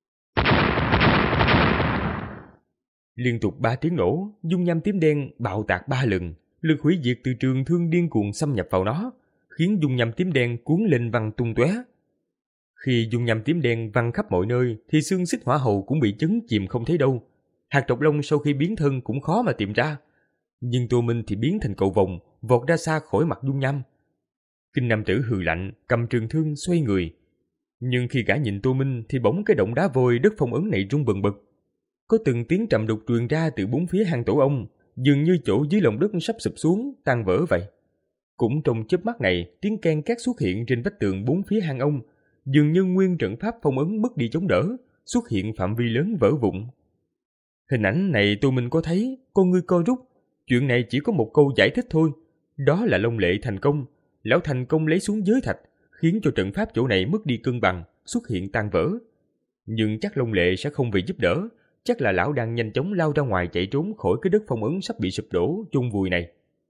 Liên tục ba tiếng nổ, dung nham tím đen bạo tạc ba lần, lực hủy diệt từ trường thương điên cuồng xâm nhập vào nó, khiến dung nham tím đen cuốn lên văng tung tóe. Khi dung nham tím đen văng khắp mọi nơi, thì xương Xích Hỏa Hầu cũng bị chấn chìm không thấy đâu. Hạt trọc lông sau khi biến thân cũng khó mà tìm ra, nhưng Tô Minh thì biến thành cầu vồng, vọt ra xa khỏi mặt dung nham. Kinh Nam Tử hừ lạnh, cầm trường thương xoay người. Nhưng khi gã nhìn Tô Minh thì bỗng cái động đá vôi đất phong ấn này rung bần bật. Có từng tiếng trầm đục truyền ra từ bốn phía hang tổ ông, dường như chỗ dưới lòng đất sắp sụp xuống, tan vỡ vậy. Cũng trong chớp mắt này, tiếng ken két xuất hiện trên vách tường bốn phía hang ông, dường như nguyên trận pháp phong ấn mất đi chống đỡ, xuất hiện phạm vi lớn vỡ vụn. Hình ảnh này Tô Minh có thấy, con ngươi co rút. Chuyện này chỉ có một câu giải thích thôi, đó là Long Lệ thành công. Lão thành công lấy xuống giới thạch, khiến cho trận pháp chỗ này mất đi cân bằng, xuất hiện tan vỡ. Nhưng chắc Long Lệ sẽ không về giúp đỡ, chắc là lão đang nhanh chóng lao ra ngoài chạy trốn khỏi cái đất phong ấn sắp bị sụp đổ chôn vùi này.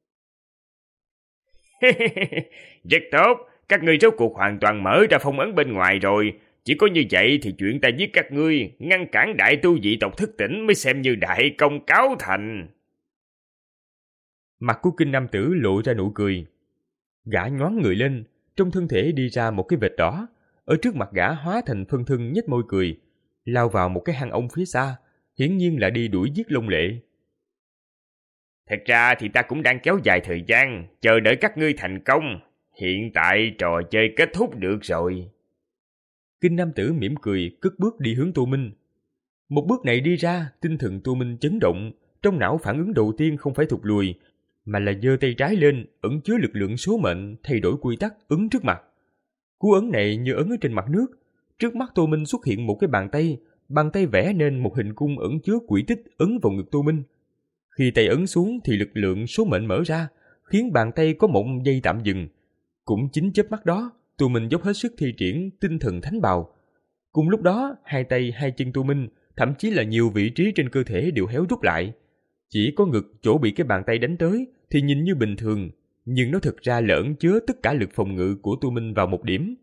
Rất tốt, các ngươi rốt cuộc hoàn toàn mở ra phong ấn bên ngoài rồi. Chỉ có như vậy thì chuyện ta giết các ngươi, ngăn cản đại tu dị tộc thức tỉnh mới xem như đại công cáo thành. Mặt của Kinh Nam Tử lộ ra nụ cười. Gã nhoáng người lên, trong thân thể đi ra một cái vệt đỏ, ở trước mặt gã hóa thành phân thân nhếch môi cười, lao vào một cái hang ong phía xa, hiển nhiên là đi đuổi giết Long Lệ. Thật ra thì ta cũng đang kéo dài thời gian, chờ đợi các ngươi thành công. Hiện tại trò chơi kết thúc được rồi. Kinh Nam Tử mỉm cười, cất bước đi hướng Tô Minh. Một bước này đi ra, tinh thần Tô Minh chấn động, trong não phản ứng đầu tiên không phải thụt lùi, mà là giơ tay trái lên, ẩn chứa lực lượng số mệnh, thay đổi quy tắc, ấn trước mặt. Cú ấn này như ấn ở trên mặt nước. Trước mắt Tô Minh xuất hiện một cái bàn tay, bàn tay vẽ nên một hình cung ẩn chứa quỹ tích ấn vào ngực Tô Minh. Khi tay ấn xuống thì lực lượng số mệnh mở ra, khiến bàn tay có một giây tạm dừng. Cũng chính chớp mắt đó, Tô Minh dốc hết sức thi triển tinh thần thánh bào. Cùng lúc đó, hai tay hai chân Tô Minh, thậm chí là nhiều vị trí trên cơ thể đều héo rút lại. Chỉ có ngực chỗ bị cái bàn tay đánh tới thì nhìn như bình thường, nhưng nó thực ra lẫn chứa tất cả lực phòng ngự của Tô Minh vào một điểm.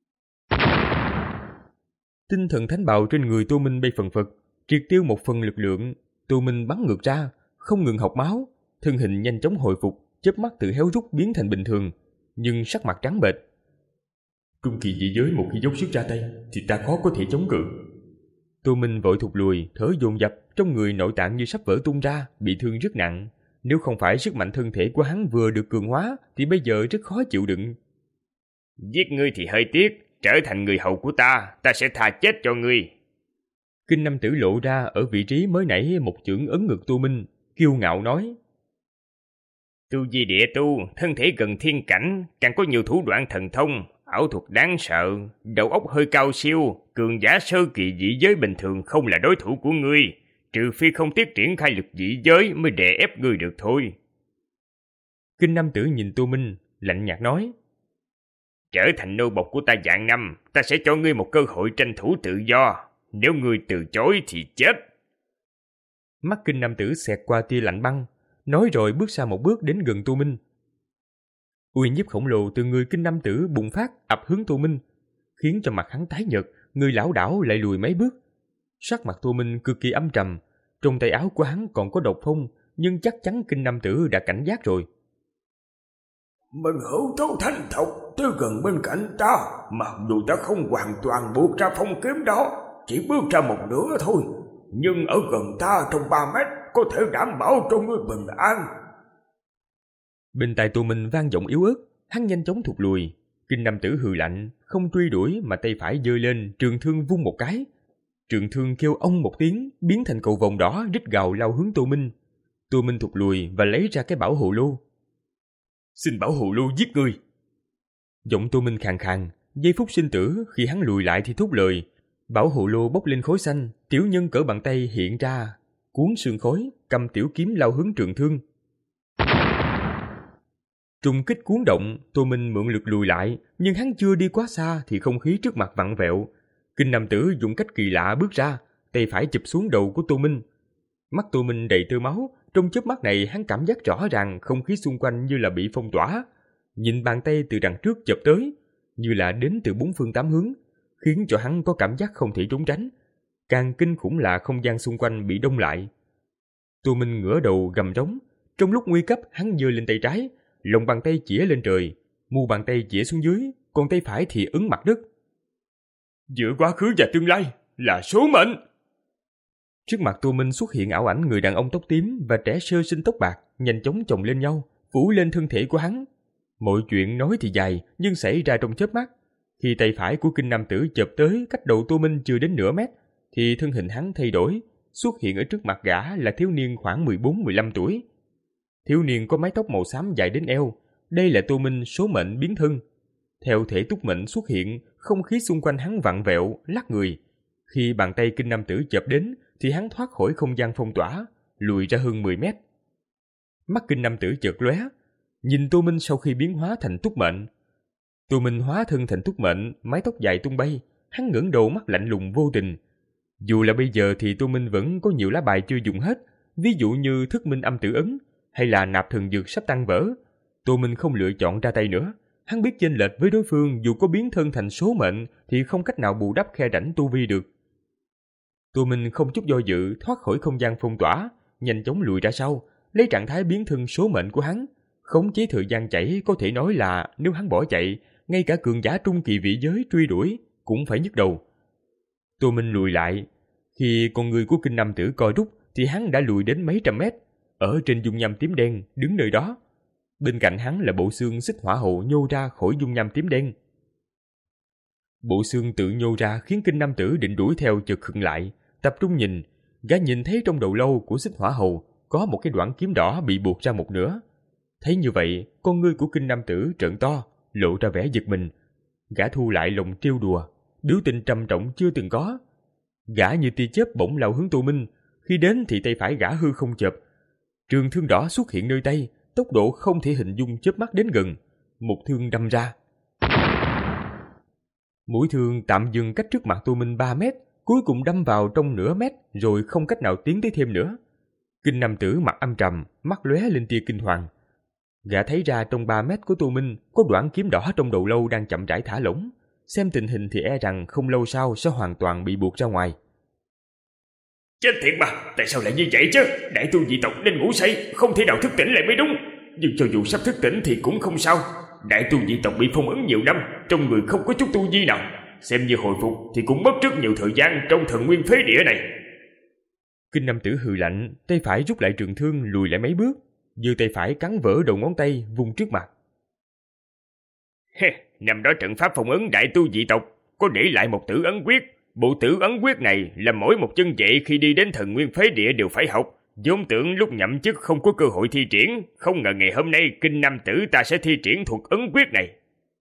Tinh thần thánh bào trên người Tô Minh bay phần phật, triệt tiêu một phần lực lượng. Tô Minh bắn ngược ra, không ngừng học máu, thân hình nhanh chóng hồi phục, chớp mắt tự héo rút biến thành bình thường, nhưng sắc mặt trắng bệch. Trung kỳ dị giới một khi dốc sức ra tay thì ta khó có thể chống cự. Tô Minh vội thụt lùi, thở dồn dập, trong người nội tạng như sắp vỡ tung ra, bị thương rất nặng. Nếu không phải sức mạnh thân thể của hắn vừa được cường hóa thì bây giờ rất khó chịu đựng. Giết ngươi thì hơi tiếc, trở thành người hầu của ta, ta sẽ tha chết cho ngươi. Kinh Nam Tử lộ ra ở vị trí mới nãy một chưởng ấn ngực Tô Minh, kiêu ngạo nói: Tu vi địa tu, thân thể gần thiên cảnh, càng có nhiều thủ đoạn thần thông, ảo thuật đáng sợ, đầu óc hơi cao siêu, cường giả sơ kỳ dị giới bình thường không là đối thủ của ngươi, trừ phi không tiết triển khai lực dị giới mới đè ép ngươi được thôi. Kinh Nam Tử nhìn Tô Minh, lạnh nhạt nói: Trở thành nô bộc của ta vạn năm, ta sẽ cho ngươi một cơ hội tranh thủ tự do, nếu ngươi từ chối thì chết. Mắt Kinh Nam Tử xẹt qua tia lạnh băng, nói rồi bước xa một bước đến gần Tô Minh. Uy nhiếp khổng lồ từ người Kinh Nam Tử bùng phát ập hướng Tô Minh, khiến cho mặt hắn tái nhợt, người lảo đảo lại lùi mấy bước. Sắc mặt Tô Minh cực kỳ âm trầm, trong tay áo của hắn còn có độc phong, nhưng chắc chắn Kinh Nam Tử đã cảnh giác rồi. Mình hữu thấu thanh tộc tới gần bên cạnh ta, mặc dù ta không hoàn toàn buộc ra phong kiếm đó, chỉ bước ra một nửa thôi, nhưng ở gần ta trong ba mét có thể đảm bảo cho ngươi bình an. Bên tai Tô Minh vang giọng yếu ớt, hắn nhanh chóng thụt lùi. Kinh Nam Tử hừ lạnh, không truy đuổi mà tay phải giơ lên, trường thương vung một cái. Trường thương kêu ông một tiếng, biến thành cầu vồng đỏ rít gào lao hướng Tô Minh. Tô Minh thụt lùi và lấy ra cái bảo hộ lô. Xin bảo hộ lô giết ngươi. Giọng Tô Minh khàn khàn, giây phút sinh tử, khi hắn lùi lại thì thốt lời. Bảo hộ lô bốc lên khói xanh, tiểu nhân cỡ bàn tay hiện ra, cuốn sương khói, cầm tiểu kiếm lao hướng trường thương. Trùng kích cuốn động, Tô Minh mượn lực lùi lại, nhưng hắn chưa đi quá xa thì không khí trước mặt vặn vẹo. Kinh Nam Tử dùng cách kỳ lạ bước ra, tay phải chụp xuống đầu của Tô Minh. Mắt Tô Minh đầy tơ máu, trong chớp mắt này hắn cảm giác rõ ràng không khí xung quanh như là bị phong tỏa. Nhìn bàn tay từ đằng trước chụp tới, như là đến từ bốn phương tám hướng, khiến cho hắn có cảm giác không thể trốn tránh. Càng kinh khủng là không gian xung quanh bị đông lại. Tô Minh ngửa đầu gầm rống, trong lúc nguy cấp hắn giơ lên tay trái, lòng bàn tay chĩa lên trời, mu bàn tay chĩa xuống dưới, còn tay phải thì ấn mặt đất. Giữa quá khứ và tương lai là số mệnh. Trước mặt Tô Minh xuất hiện ảo ảnh người đàn ông tóc tím và trẻ sơ sinh tóc bạc, nhanh chóng chồng lên nhau, phủ lên thân thể của hắn. Mọi chuyện nói thì dài, nhưng xảy ra trong chớp mắt. Khi tay phải của Kinh Nam Tử chộp tới cách đầu Tô Minh chưa đến nửa mét, thì thân hình hắn thay đổi, xuất hiện ở trước mặt gã là thiếu niên khoảng mười bốn mười lăm tuổi. Thiếu niên có mái tóc màu xám dài đến eo, đây là Tô Minh số mệnh biến thân. Theo thể túc mệnh xuất hiện, không khí xung quanh hắn vặn vẹo, lắc người. Khi bàn tay Kinh Nam Tử chộp đến, thì hắn thoát khỏi không gian phong tỏa, lùi ra hơn mười mét. Mắt Kinh Nam Tử chợt lóe, nhìn Tô Minh sau khi biến hóa thành túc mệnh. Tô Minh hóa thân thành túc mệnh, mái tóc dài tung bay, hắn ngẩng đầu mắt lạnh lùng vô tình. Dù là bây giờ thì Tô Minh vẫn có nhiều lá bài chưa dùng hết, ví dụ như thức minh âm tử ấn, hay là nạp thần dược sắp tan vỡ. Tô Minh không lựa chọn ra tay nữa, hắn biết chênh lệch với đối phương dù có biến thân thành số mệnh thì không cách nào bù đắp khe rãnh tu vi được. Tô Minh không chút do dự thoát khỏi không gian phong tỏa, nhanh chóng lùi ra sau, lấy trạng thái biến thân số mệnh của hắn, khống chế thời gian chảy. Có thể nói là nếu hắn bỏ chạy, ngay cả cường giả trung kỳ vị giới truy đuổi cũng phải nhức đầu. Tô Minh lùi lại, khi con người của Kinh Nam Tử co rút thì hắn đã lùi đến mấy trăm mét, ở trên dung nham tím đen đứng nơi đó. Bên cạnh hắn là bộ xương xích hỏa hậu nhô ra khỏi dung nham tím đen. Bộ xương tự nhô ra khiến Kinh Nam Tử định đuổi theo chợt khựng lại, tập trung nhìn. Gã nhìn thấy trong đầu lâu của xích hỏa hậu có một cái đoạn kiếm đỏ bị buộc ra một nửa. Thấy như vậy, con ngươi của Kinh Nam Tử trợn to, lộ ra vẻ giật mình. Gã thu lại lòng trêu đùa, biểu tình trầm trọng chưa từng có. Gã như tia chớp bỗng lao hướng Tô Minh, khi đến thì tay phải gã hư không chộp. Trường thương đỏ xuất hiện nơi tay, tốc độ không thể hình dung chớp mắt đến gần, một thương đâm ra. Mũi thương tạm dừng cách trước mặt Tô Minh ba mét, cuối cùng đâm vào trong nửa mét rồi không cách nào tiến tới thêm nữa. Kinh Nam Tử mặt âm trầm, mắt lóe lên tia kinh hoàng. Gã thấy ra trong ba mét của Tô Minh có đoạn kiếm đỏ trong đầu lâu đang chậm rãi thả lỏng. Xem tình hình thì e rằng không lâu sau sẽ hoàn toàn bị buộc ra ngoài. Chết thiệt mà, tại sao lại như vậy chứ? Đại tu dị tộc nên ngủ say, không thể nào thức tỉnh lại mới đúng. Nhưng cho dù sắp thức tỉnh thì cũng không sao. Đại tu dị tộc bị phong ấn nhiều năm, trong người không có chút tu vi nào. Xem như hồi phục thì cũng mất rất nhiều thời gian trong thần nguyên phế địa này. Kinh Nam Tử hừ lạnh, tay phải rút lại trường thương lùi lại mấy bước, giơ tay phải cắn vỡ đầu ngón tay vung trước mặt. Năm đó trận pháp phong ấn đại tu dị tộc có để lại một tử ấn quyết. Bộ tử ấn quyết này là mỗi một chân vệ khi đi đến thần nguyên phế địa đều phải học. Vốn tưởng lúc nhậm chức không có cơ hội thi triển, không ngờ ngày hôm nay Kinh Nam Tử ta sẽ thi triển thuật ấn quyết này.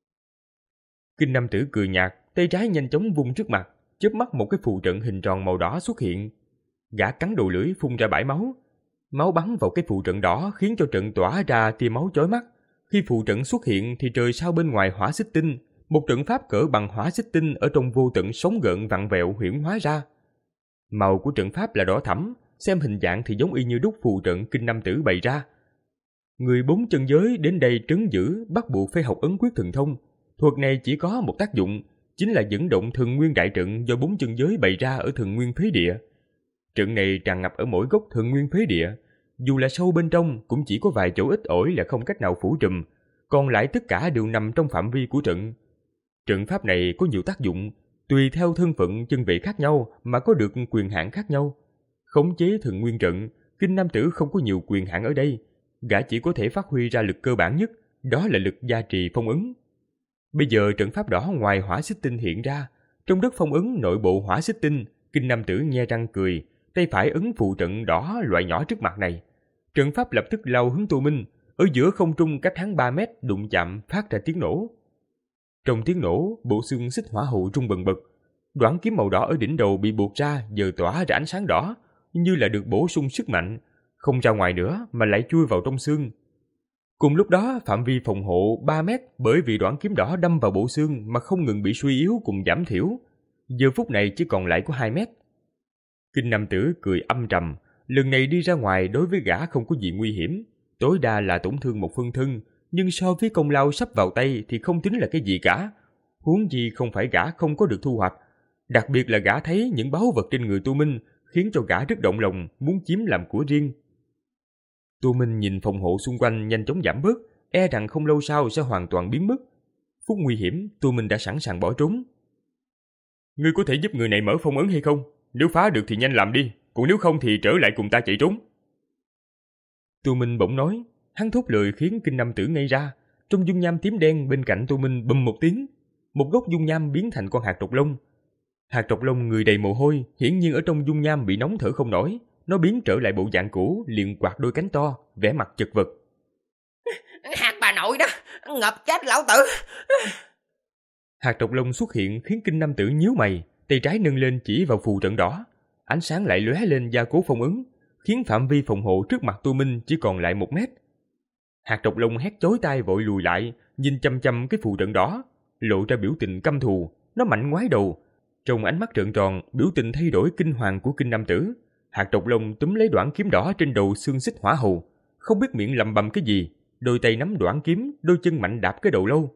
Kinh Nam Tử cười nhạt, tay trái nhanh chóng vung trước mặt, chớp mắt một cái phù trận hình tròn màu đỏ xuất hiện. Gã cắn đầu lưỡi phun ra bãi máu. Máu bắn vào cái phù trận đỏ khiến cho trận tỏa ra tia máu chói mắt. Khi phù trận xuất hiện thì trời sao bên ngoài hỏa xích tinh, một trận pháp cỡ bằng hỏa xích tinh ở trong vô tận sóng gợn vặn vẹo huyễn hóa ra. Màu của trận pháp là đỏ thẫm, xem hình dạng thì giống y như đúc phù trận Kinh Nam Tử bày ra. Người bốn chân giới đến đây trấn giữ bắt buộc phải học ấn quyết thần thông. Thuật này chỉ có một tác dụng, chính là dẫn động thần nguyên đại trận do bốn chân giới bày ra ở thần nguyên phế địa. Trận này tràn ngập ở mỗi góc thần nguyên phế địa, dù là sâu bên trong cũng chỉ có vài chỗ ít ỏi là không cách nào phủ trùm, còn lại tất cả đều nằm trong phạm vi của trận. Trận pháp này có nhiều tác dụng, tùy theo thân phận chân vệ khác nhau mà có được quyền hạn khác nhau. Khống chế thần nguyên trận, Kinh Nam Tử không có nhiều quyền hạn ở đây, gã chỉ có thể phát huy ra lực cơ bản nhất, đó là lực gia trì phong ấn. Bây giờ trận pháp đỏ ngoài hỏa xích tinh hiện ra, trong đất phong ấn nội bộ hỏa xích tinh, Kinh Nam Tử nhe răng cười, tay phải ấn phù trận đỏ loại nhỏ trước mặt này. Trận pháp lập tức lao hướng Tô Minh, ở giữa không trung cách hắn ba mét đụng chạm phát ra tiếng nổ. Trong tiếng nổ, bộ xương xích hỏa hậu rung bần bật. Đoạn kiếm màu đỏ ở đỉnh đầu bị buộc ra giờ tỏa ra ánh sáng đỏ, như là được bổ sung sức mạnh, không ra ngoài nữa mà lại chui vào trong xương. Cùng lúc đó, phạm vi phòng hộ ba mét bởi vì đoạn kiếm đỏ đâm vào bộ xương mà không ngừng bị suy yếu cùng giảm thiểu. Giờ phút này chỉ còn lại có hai mét. Kinh Nam Tử cười âm trầm, lần này đi ra ngoài đối với gã không có gì nguy hiểm, tối đa là tổn thương một phân thân, nhưng so với công lao sắp vào tay thì không tính là cái gì cả. Huống gì không phải gã không có được thu hoạch, đặc biệt là gã thấy những báu vật trên người Tô Minh khiến cho gã rất động lòng muốn chiếm làm của riêng. Tô Minh nhìn phòng hộ xung quanh nhanh chóng giảm bớt, e rằng không lâu sau sẽ hoàn toàn biến mất. Phút nguy hiểm, Tô Minh đã sẵn sàng bỏ trốn. Ngươi có thể giúp người này mở phong ấn hay không? Nếu phá được thì nhanh làm đi, còn nếu không thì trở lại cùng ta chạy trốn. Tô Minh bỗng nói, hắn thốt lời khiến Kinh Nam Tử ngây ra. Trong dung nham tím đen bên cạnh Tô Minh bùm một tiếng, một gốc dung nham biến thành con hạt trọc lông. Hạt trọc lông người đầy mồ hôi, hiển nhiên ở trong dung nham bị nóng thở không nổi. Nó biến trở lại bộ dạng cũ, liền quạt đôi cánh to, vẻ mặt chật vật. Hạt bà nội đó, ngập chết lão tử. Hạt trọc lông xuất hiện khiến Kinh Nam Tử nhíu mày, tay trái nâng lên chỉ vào phù trận đỏ. Ánh sáng lại lóe lên gia cố phong ấn, khiến phạm vi phòng hộ trước mặt Tô Minh chỉ còn lại một mét. Hạt trọc lông hét chói tai vội lùi lại, nhìn chăm chăm cái phù trận đỏ, lộ ra biểu tình căm thù. Nó mạnh ngoái đầu, trong ánh mắt trợn tròn, biểu tình thay đổi kinh hoàng của Kinh Nam Tử. Hạt trọc lông túm lấy đoạn kiếm đỏ trên đầu xương xích hỏa hầu, không biết miệng lầm bầm cái gì, đôi tay nắm đoạn kiếm, đôi chân mạnh đạp cái đầu lâu.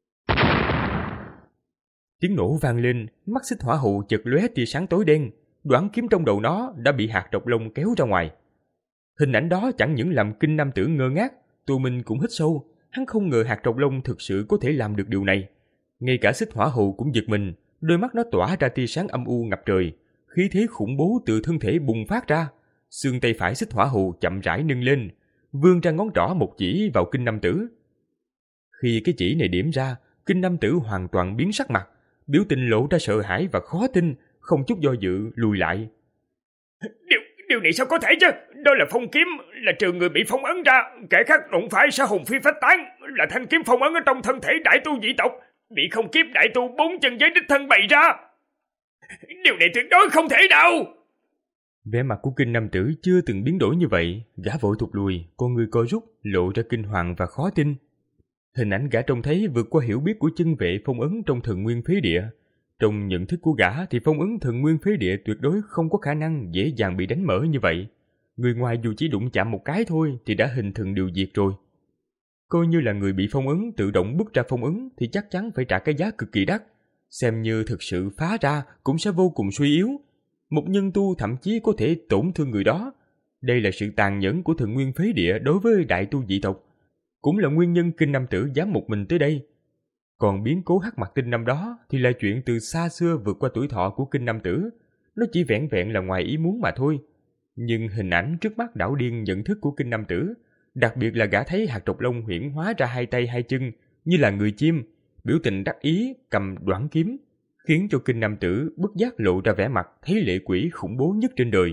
Tiếng nổ vang lên, mắt xích hỏa hầu chợt lóe tia sáng tối đen, đoạn kiếm trong đầu nó đã bị hạt trọc lông kéo ra ngoài. Hình ảnh đó chẳng những làm Kinh Nam Tử ngơ ngác, Tô Minh cũng hít sâu, hắn không ngờ hạt trọc lông thực sự có thể làm được điều này. Ngay cả xích hỏa hầu cũng giật mình, đôi mắt nó tỏa ra tia sáng âm u ngập trời, khí thế khủng bố từ thân thể bùng phát ra. Xương tay phải xích hỏa hầu chậm rãi nâng lên, vươn ra ngón trỏ một chỉ vào Kinh Nam Tử. Khi cái chỉ này điểm ra, Kinh Nam Tử hoàn toàn biến sắc mặt, biểu tình lộ ra sợ hãi và khó tin, không chút do dự lùi lại. Điều, điều này sao có thể chứ? Đó là phong kiếm, là trừ người bị phong ấn ra, kẻ khác đụng phải sẽ hồn phi phách tán, là thanh kiếm phong ấn ở trong thân thể đại tu dị tộc, bị không kiếp đại tu bốn chân giới đích thân bày ra. Điều này tuyệt đối không thể nào. Vẻ mặt của Kinh Nam Tử chưa từng biến đổi như vậy, gã vội thụt lùi, con người co rút, lộ ra kinh hoàng và khó tin. Hình ảnh gã trông thấy vượt qua hiểu biết của chân vệ phong ấn trong thần nguyên phế địa. Trong nhận thức của gã thì phong ấn thần nguyên phế địa tuyệt đối không có khả năng dễ dàng bị đánh mở như vậy. Người ngoài dù chỉ đụng chạm một cái thôi thì đã hình thành điều diệt rồi. Coi như là người bị phong ấn tự động bứt ra phong ấn thì chắc chắn phải trả cái giá cực kỳ đắt. Xem như thực sự phá ra cũng sẽ vô cùng suy yếu. Một nhân tu thậm chí có thể tổn thương người đó. Đây là sự tàn nhẫn của thần nguyên phế địa đối với đại tu dị tộc. Cũng là nguyên nhân Kinh Nam Tử dám một mình tới đây. Còn biến cố hắc mặt tinh năm đó thì là chuyện từ xa xưa vượt qua tuổi thọ của Kinh Nam Tử. Nó chỉ vẹn vẹn là ngoài ý muốn mà thôi. Nhưng hình ảnh trước mắt đảo điên nhận thức của Kinh Nam Tử, đặc biệt là gã thấy hạt trọc lông huyễn hóa ra hai tay hai chân như là người chim, biểu tình đắc ý cầm đoản kiếm, khiến cho Kinh Nam Tử bất giác lộ ra vẻ mặt thấy lệ quỷ khủng bố nhất trên đời.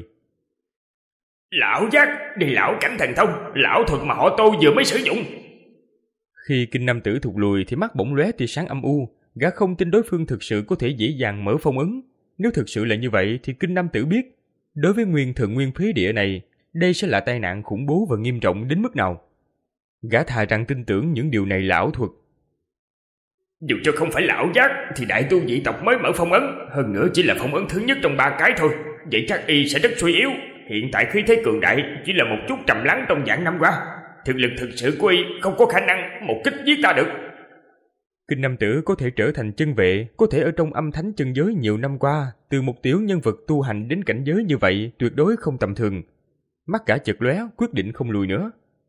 Lão giác, đi lão cảnh thần thông, lão thuật mà họ Tô vừa mới sử dụng. Khi Kinh Nam Tử thụt lùi thì mắt bỗng lóe tia sáng âm u, gã không tin đối phương thực sự có thể dễ dàng mở phong ấn. Nếu thực sự là như vậy thì Kinh Nam Tử biết, đối với nguyên thần nguyên phế địa này, đây sẽ là tai nạn khủng bố và nghiêm trọng đến mức nào. Gã thà rằng tin tưởng những điều này là ảo thuật. Dù cho không phải lão giác thì đại tu dị tộc mới mở phong ấn, hơn nữa chỉ là phong ấn thứ nhất trong ba cái thôi, vậy chắc y sẽ rất suy yếu. Hiện tại khí thế cường đại chỉ là một chút trầm lắng trong vạn năm qua, thực lực thực sự của y không có khả năng một kích giết ta được. Kinh Nam Tử có thể trở thành chân vệ, có thể ở trong âm thánh chân giới nhiều năm qua, từ một tiểu nhân vật tu hành đến cảnh giới như vậy tuyệt đối không tầm thường. Mắt gã chợt lóe, quyết định không lùi nữa.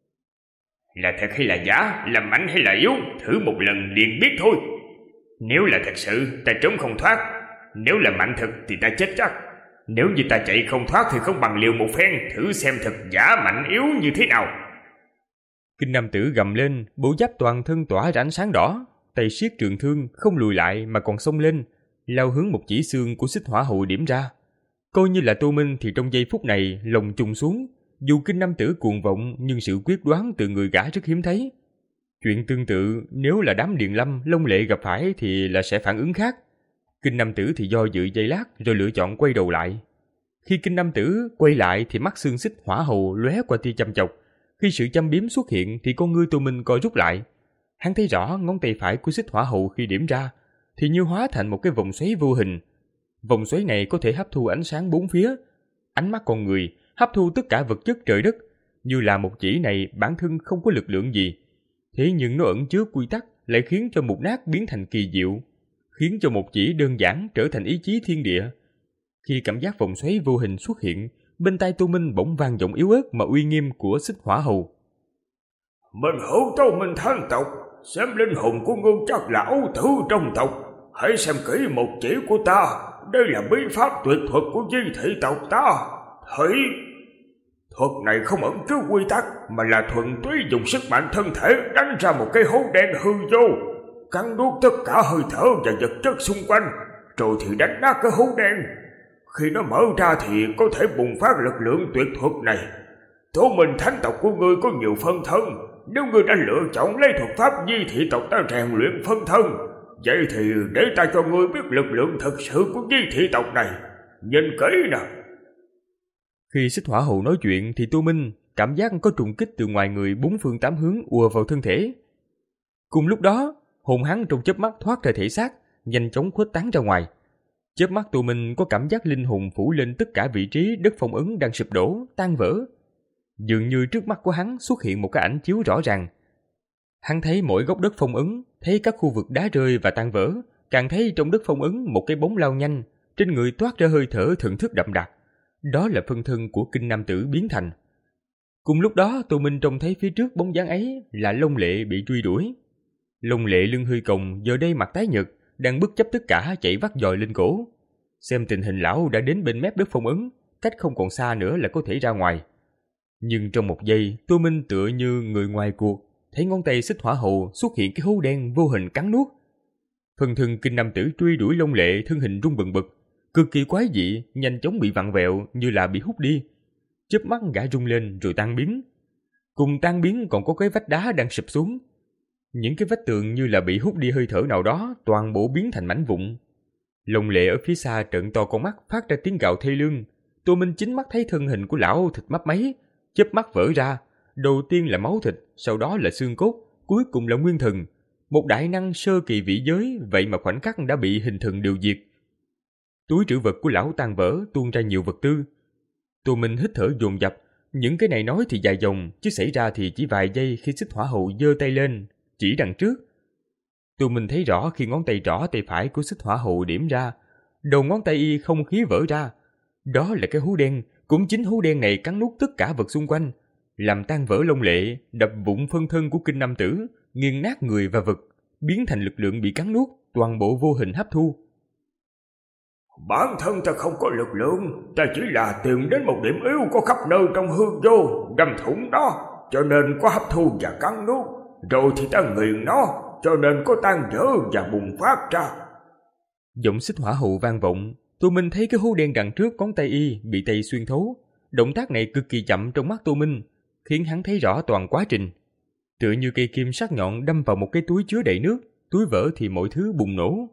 Là thật hay là giả, là mạnh hay là yếu, thử một lần liền biết thôi. Nếu là thật sự, ta trốn không thoát. Nếu là mạnh thật thì ta chết chắc. Nếu như ta chạy không thoát thì không bằng liều một phen, thử xem thật giả mạnh yếu như thế nào. Kinh Nam Tử gầm lên, bộ giáp toàn thân tỏa ra ánh sáng đỏ, tay siết trường thương, không lùi lại mà còn xông lên, lao hướng một chỉ xương của Xích Hỏa Hầu điểm ra. Coi như là Tô Minh thì trong giây phút này lòng trùng xuống. Dù Kinh Nam Tử cuồng vọng nhưng sự quyết đoán từ người gã rất hiếm thấy. Chuyện tương tự nếu là đám Điền Lâm, Long Lệ gặp phải thì là sẽ phản ứng khác. Kinh Nam Tử thì do dự giây lát rồi lựa chọn quay đầu lại. Khi Kinh Nam Tử quay lại thì mắt xương Xích Hỏa Hầu lóe qua tia chăm chọc. Khi sự châm biếm xuất hiện thì con ngươi Tô Minh co rút lại. Hắn thấy rõ ngón tay phải của Xích Hỏa Hầu khi điểm ra thì như hóa thành một cái vòng xoáy vô hình. Vòng xoáy này có thể hấp thu ánh sáng bốn phía. Ánh mắt con người hấp thu tất cả vật chất trời đất. Như là một chỉ này bản thân không có lực lượng gì. Thế nhưng nó ẩn chứa quy tắc lại khiến cho mục nát biến thành kỳ diệu, khiến cho một chỉ đơn giản trở thành ý chí thiên địa. Khi cảm giác vòng xoáy vô hình xuất hiện, bên tai Tô Minh bỗng vang giọng yếu ớt mà uy nghiêm của Xích Hỏa Hầu. Mình hữu Tô Minh thanh tộc, xem linh hồn của ngươi chắc là ấu tử trong tộc. Hãy xem kỹ một chỉ của ta, đây là bí pháp tuyệt thuật của di thị tộc ta. Thấy, thuật này không ẩn chứa quy tắc mà là thuần túy dùng sức mạnh thân thể đánh ra một cái hố đen hư vô, cắn nuốt tất cả hơi thở và vật chất xung quanh, rồi thì đánh nát cái hố đen. Khi nó mở ra thì có thể bùng phát lực lượng tuyệt thuật này. Tô Minh thánh tộc của ngươi có nhiều phân thân, nếu ngươi đã lựa chọn lấy thuật pháp di thị tộc ta rèn luyện phân thân, vậy thì để ta cho ngươi biết lực lượng thật sự của di thị tộc này. Nhìn kỹ nè. Khi Xích Hỏa Hầu nói chuyện thì Tô Minh cảm giác có trùng kích từ ngoài người bốn phương tám hướng ùa vào thân thể. Cùng lúc đó, hồn hắn trong chớp mắt thoát ra thể xác, nhanh chóng khuếch tán ra ngoài. Chớp mắt Tô Minh có cảm giác linh hồn phủ lên tất cả vị trí đất phong ấn đang sụp đổ, tan vỡ. Dường như trước mắt của hắn xuất hiện một cái ảnh chiếu rõ ràng. Hắn thấy mỗi góc đất phong ấn, thấy các khu vực đá rơi và tan vỡ, càng thấy trong đất phong ấn một cái bóng lao nhanh, trên người toát ra hơi thở thần thức đậm đặc. Đó là phân thân của Kinh Nam Tử biến thành. Cùng lúc đó, Tô Minh trông thấy phía trước bóng dáng ấy là Long Lệ bị truy đuổi. Long Lệ lưng hơi còng, giờ đây mặt tái nhợt, đang bất chấp tất cả chạy vắt dòi lên cổ. Xem tình hình lão đã đến bên mép đất phong ấn, cách không còn xa nữa là có thể ra ngoài. Nhưng trong một giây, Tô Minh tựa như người ngoài cuộc, thấy ngón tay Xích Hỏa Hầu xuất hiện cái hố đen vô hình cắn nuốt. Phần thân Kinh Nam Tử truy đuổi Long Lệ thân hình rung bần bật, cực kỳ quái dị, nhanh chóng bị vặn vẹo như là bị hút đi. Chớp mắt gã rung lên rồi tan biến. Cùng tan biến còn có cái vách đá đang sụp xuống. Những cái vách tường như là bị hút đi hơi thở nào đó, toàn bộ biến thành mảnh vụn. Long Lệ ở phía xa trợn to con mắt phát ra tiếng gào thê lương. Tô Minh chính mắt thấy thân hình của lão thịt mấp máy, chớp mắt vỡ ra. Đầu tiên là máu thịt, sau đó là xương cốt, cuối cùng là nguyên thần. Một đại năng sơ kỳ vĩ giới, vậy mà khoảnh khắc đã bị hình thần điều diệt. Túi trữ vật của lão tan vỡ, tuôn ra nhiều vật tư. Tô Minh hít thở dồn dập, Những cái này nói thì dài dòng, chứ xảy ra thì chỉ vài giây khi Xích Hỏa Hầu giơ tay lên, chỉ đằng trước. Tô Minh thấy rõ khi ngón tay trỏ tay phải của Xích Hỏa Hầu điểm ra, đầu ngón tay y không khí vỡ ra. Đó là cái hú đen, cũng chính hú đen này cắn nuốt tất cả vật xung quanh, làm tan vỡ lông lệ, đập vụn phân thân của Kinh Nam Tử, nghiền nát người và vật, biến thành lực lượng bị cắn nuốt, toàn bộ vô hình hấp thu. Bản thân ta không có lực lượng, ta chỉ là tìm đến một điểm yếu có khắp nơi trong hư vô, đâm thủng nó, cho nên có hấp thu và cắn nuốt, rồi thì ta nghiền nó, cho nên có tan vỡ và bùng phát ra. Giọng Xích Hỏa Hầu vang vọng. Tô Minh thấy cái hố đen đằng trước ngón tay y bị tay xuyên thấu. Động tác này cực kỳ chậm trong mắt Tô Minh, khiến hắn thấy rõ toàn quá trình. Tựa như cây kim sắc nhọn đâm vào một cái túi chứa đầy nước, túi vỡ thì mọi thứ bùng nổ.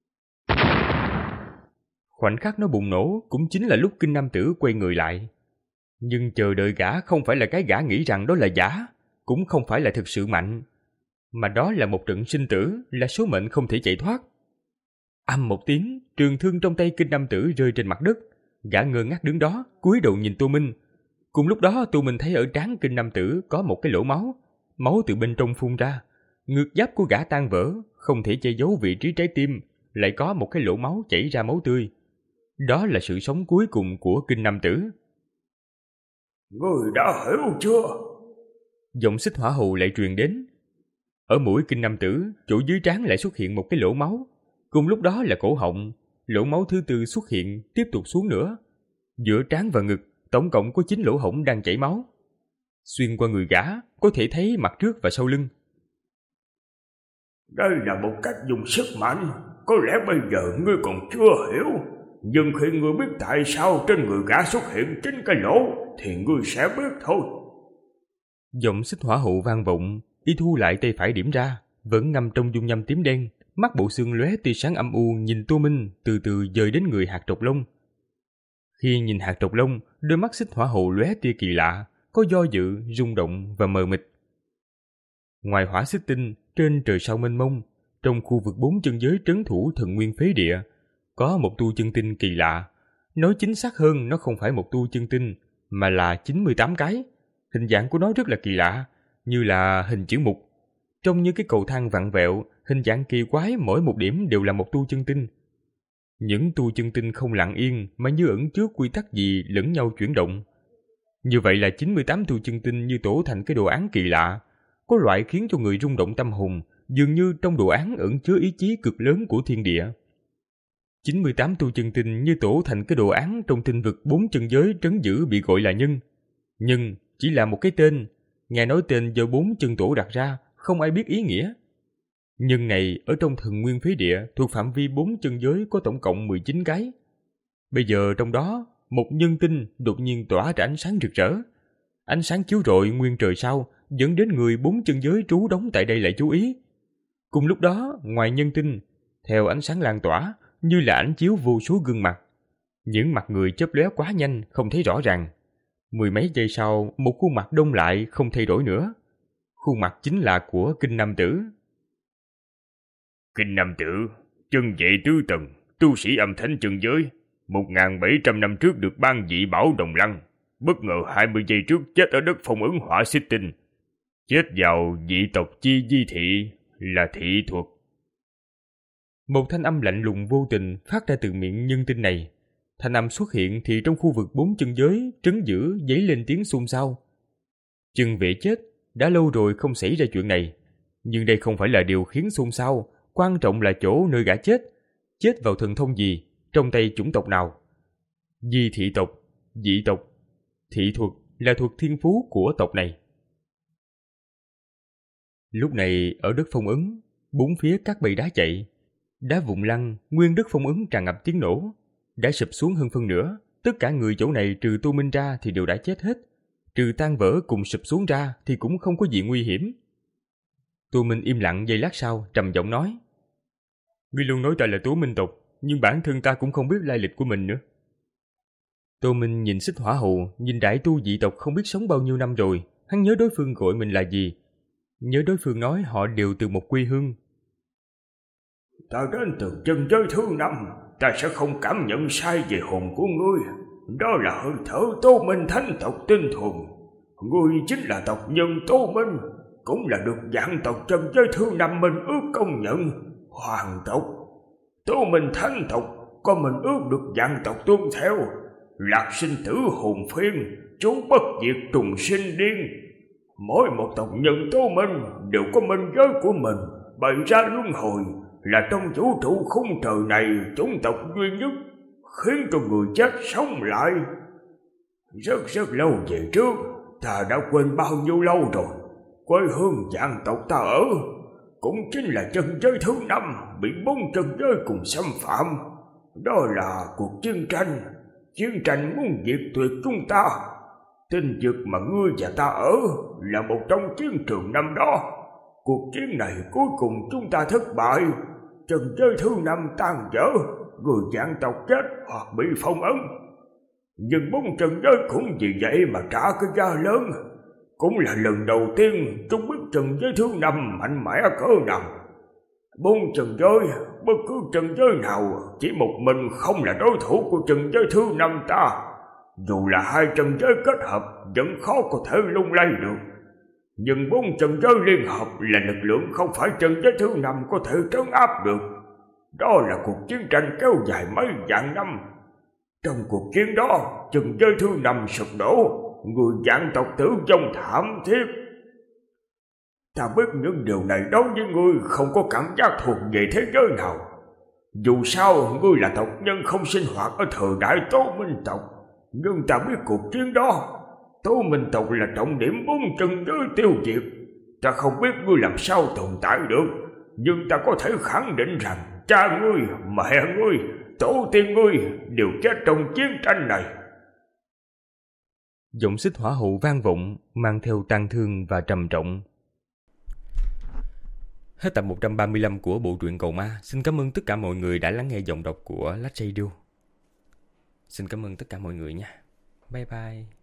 Khoảnh khắc nó bùng nổ cũng chính là lúc Kinh Nam Tử quay người lại. Nhưng chờ đợi gã không phải là cái gã nghĩ rằng đó là giả, cũng không phải là thực sự mạnh, mà đó là một trận sinh tử, là số mệnh không thể chạy thoát. Âm một tiếng, trường thương trong tay Kinh Nam Tử rơi trên mặt đất. Gã ngơ ngác đứng đó, cúi đầu nhìn Tô Minh. Cùng lúc đó Tô Minh thấy ở trán Kinh Nam Tử có một cái lỗ máu, máu từ bên trong phun ra. Ngực giáp của gã tan vỡ, không thể che giấu vị trí trái tim, lại có một cái lỗ máu chảy ra máu tươi. Đó là sự sống cuối cùng của Kinh Nam Tử. Ngươi đã hiểu chưa? Giọng Xích Hỏa Hầu lại truyền đến. Ở mũi Kinh Nam Tử, chỗ dưới trán lại xuất hiện một cái lỗ máu. Cùng lúc đó là cổ họng, lỗ máu thứ tư xuất hiện, tiếp tục xuống nữa. Giữa trán và ngực, tổng cộng có chín lỗ hổng đang chảy máu. Xuyên qua người gã, có thể thấy mặt trước và sau lưng. Đây là một cách dùng sức mạnh, có lẽ bây giờ ngươi còn chưa hiểu. Nhưng khi ngươi biết tại sao trên người gã xuất hiện chín cái lỗ, thì ngươi sẽ biết thôi. Giọng Xích Hỏa Hầu vang vọng, y thu lại tay phải điểm ra, vẫn ngâm trong dung nham tím đen. Mắt bộ xương lóe tia sáng âm u nhìn Tô Minh, từ từ dời đến người hạt trọc lông. Khi nhìn hạt trọc lông, đôi mắt Xích Hỏa Hầu lóe tia kỳ lạ, có do dự, rung động và mờ mịt. Ngoài Hỏa Xích Tinh, trên trời sao mênh mông, trong khu vực bốn chân giới trấn thủ Thần Nguyên Phế Địa, có một tu chân tinh kỳ lạ. Nói chính xác hơn, nó không phải một tu chân tinh, mà là chín mươi tám cái. Hình dạng của nó rất là kỳ lạ, như là hình chữ mục. Trong những cái cầu thang vặn vẹo, hình dạng kỳ quái, mỗi một điểm đều là một tu chân tinh. Những tu chân tinh không lặng yên mà như ẩn chứa quy tắc gì lẫn nhau chuyển động. Như vậy là chín mươi tám tu chân tinh như tổ thành cái đồ án kỳ lạ, có loại khiến cho người rung động tâm hồn, dường như trong đồ án ẩn chứa ý chí cực lớn của thiên địa. chín mươi tám tu chân tinh như tổ thành cái đồ án trong tinh vực bốn chân giới trấn giữ bị gọi là nhân. Nhân chỉ là một cái tên, nghe nói tên do bốn chân tổ đặt ra, không ai biết ý nghĩa. Nhân này ở trong Thần Nguyên Phế Địa thuộc phạm vi bốn chân giới có tổng cộng mười chín cái. Bây giờ trong đó, một nhân tinh đột nhiên tỏa ra ánh sáng rực rỡ. Ánh sáng chiếu rọi nguyên trời sao, dẫn đến người bốn chân giới trú đóng tại đây lại chú ý. Cùng lúc đó, ngoài nhân tinh, theo ánh sáng lan tỏa, như là ánh chiếu vô số gương mặt. Những mặt người chớp lóe quá nhanh, không thấy rõ ràng. Mười mấy giây sau, một khuôn mặt đông lại không thay đổi nữa. Khuôn mặt chính là của Kinh Nam Tử. Kinh Nam Tử, chân vệ tứ tầng, tu sĩ âm thánh chân giới, một nghìn bảy trăm năm trước được ban dị bảo Đồng Lăng, bất ngờ hai mươi giây trước chết ở đất phong ấn Hỏa Xích Tinh. Chết vào dị tộc Chi Di Thị, là thị thuật. Một thanh âm lạnh lùng vô tình phát ra từ miệng nhân tinh này. Thanh âm xuất hiện thì trong khu vực bốn chân giới trấn giữ dấy lên tiếng xôn xao. Chân vệ chết, đã lâu rồi không xảy ra chuyện này. Nhưng đây không phải là điều khiến xôn xao, quan trọng là chỗ nơi gã chết. Chết vào thần thông gì, trong tay chủng tộc nào? Di thị tộc, dị tộc. Thị thuật là thuật thiên phú của tộc này. Lúc này ở đất phong ấn, bốn phía các bầy đá chạy. Đá vụn lăn, nguyên đất phong ấn tràn ngập tiếng nổ. Đã sụp xuống hơn phân nửa, tất cả người chỗ này trừ Tô Minh ra thì đều đã chết hết. Trừ tan vỡ cùng sụp xuống ra thì cũng không có gì nguy hiểm. Tô Minh im lặng giây lát sau, trầm giọng nói: Ngươi luôn nói ta là Tố Minh tộc, nhưng bản thân ta cũng không biết lai lịch của mình nữa. Tô Minh nhìn Xích Hỏa Hầu, nhìn đại tu dị tộc không biết sống bao nhiêu năm rồi. Hắn nhớ đối phương gọi mình là gì, nhớ đối phương nói họ đều từ một quê hương. Ta đến từ chân giới thứ năm, ta sẽ không cảm nhận sai về hồn của ngươi. Đó là hơi thở Tô Minh thánh tộc tinh thuần. Ngươi chính là tộc nhân Tô Minh, cũng là được vạn tộc trần giới thứ năm minh ước công nhận hoàng tộc. Tô Minh thánh tộc có minh ước được vạn tộc tuân theo. Lạc sinh tử hồn phiên, chú bất diệt trùng sinh điên. Mỗi một tộc nhân Tô Minh đều có minh giới của mình, bày ra luân hồi, là trong vũ trụ khung trời này chủng tộc duy nhất, khiến cho người chết sống lại. Rất rất lâu về trước, ta đã quên bao nhiêu lâu rồi. Quê hương vạn tộc ta ở cũng chính là chân giới thứ năm, bị bốn chân giới cùng xâm phạm. Đó là cuộc chiến tranh. Chiến tranh muốn diệt tuyệt chúng ta. Tinh vực mà ngươi và ta ở là một trong chiến trường năm đó. Cuộc chiến này cuối cùng chúng ta thất bại. Trần giới thứ năm tan vỡ, người vạn tộc chết hoặc bị phong ấn. Nhưng bốn trần giới cũng vì vậy mà trả cái giá lớn. Cũng là lần đầu tiên chúng biết trần giới thứ năm mạnh mẽ cỡ nào. Bốn trần giới, bất cứ trần giới nào, chỉ một mình không là đối thủ của trần giới thứ năm ta. Dù là hai trần giới kết hợp vẫn khó có thể lung lay được. Nhưng bốn trần giới liên hợp là lực lượng không phải trần giới thứ năm có thể trấn áp được. Đó là cuộc chiến tranh kéo dài mấy vạn năm. Trong cuộc chiến đó, trần giới thứ năm sụp đổ, người vạn tộc tử vong thảm thiết. Ta biết những điều này đối với ngươi không có cảm giác thuộc về thế giới nào. Dù sao, ngươi là tộc nhân không sinh hoạt ở thời đại Tô Minh tộc. Nhưng ta biết cuộc chiến đó, Tô Minh tộc là trọng điểm bốn trần giới tiêu diệt. Ta không biết ngươi làm sao tồn tại được, nhưng ta có thể khẳng định rằng cha ngươi, mẹ ngươi, tổ tiên ngươi đều chết trong chiến tranh này. Giọng xích hỏa hậu vang vọng, mang theo tang thương và trầm trọng. Hết tập một trăm ba mươi lăm của bộ truyện Cầu Ma. Xin cảm ơn tất cả mọi người đã lắng nghe giọng đọc của Lách Radio. Xin cảm ơn tất cả mọi người nha. Bye bye.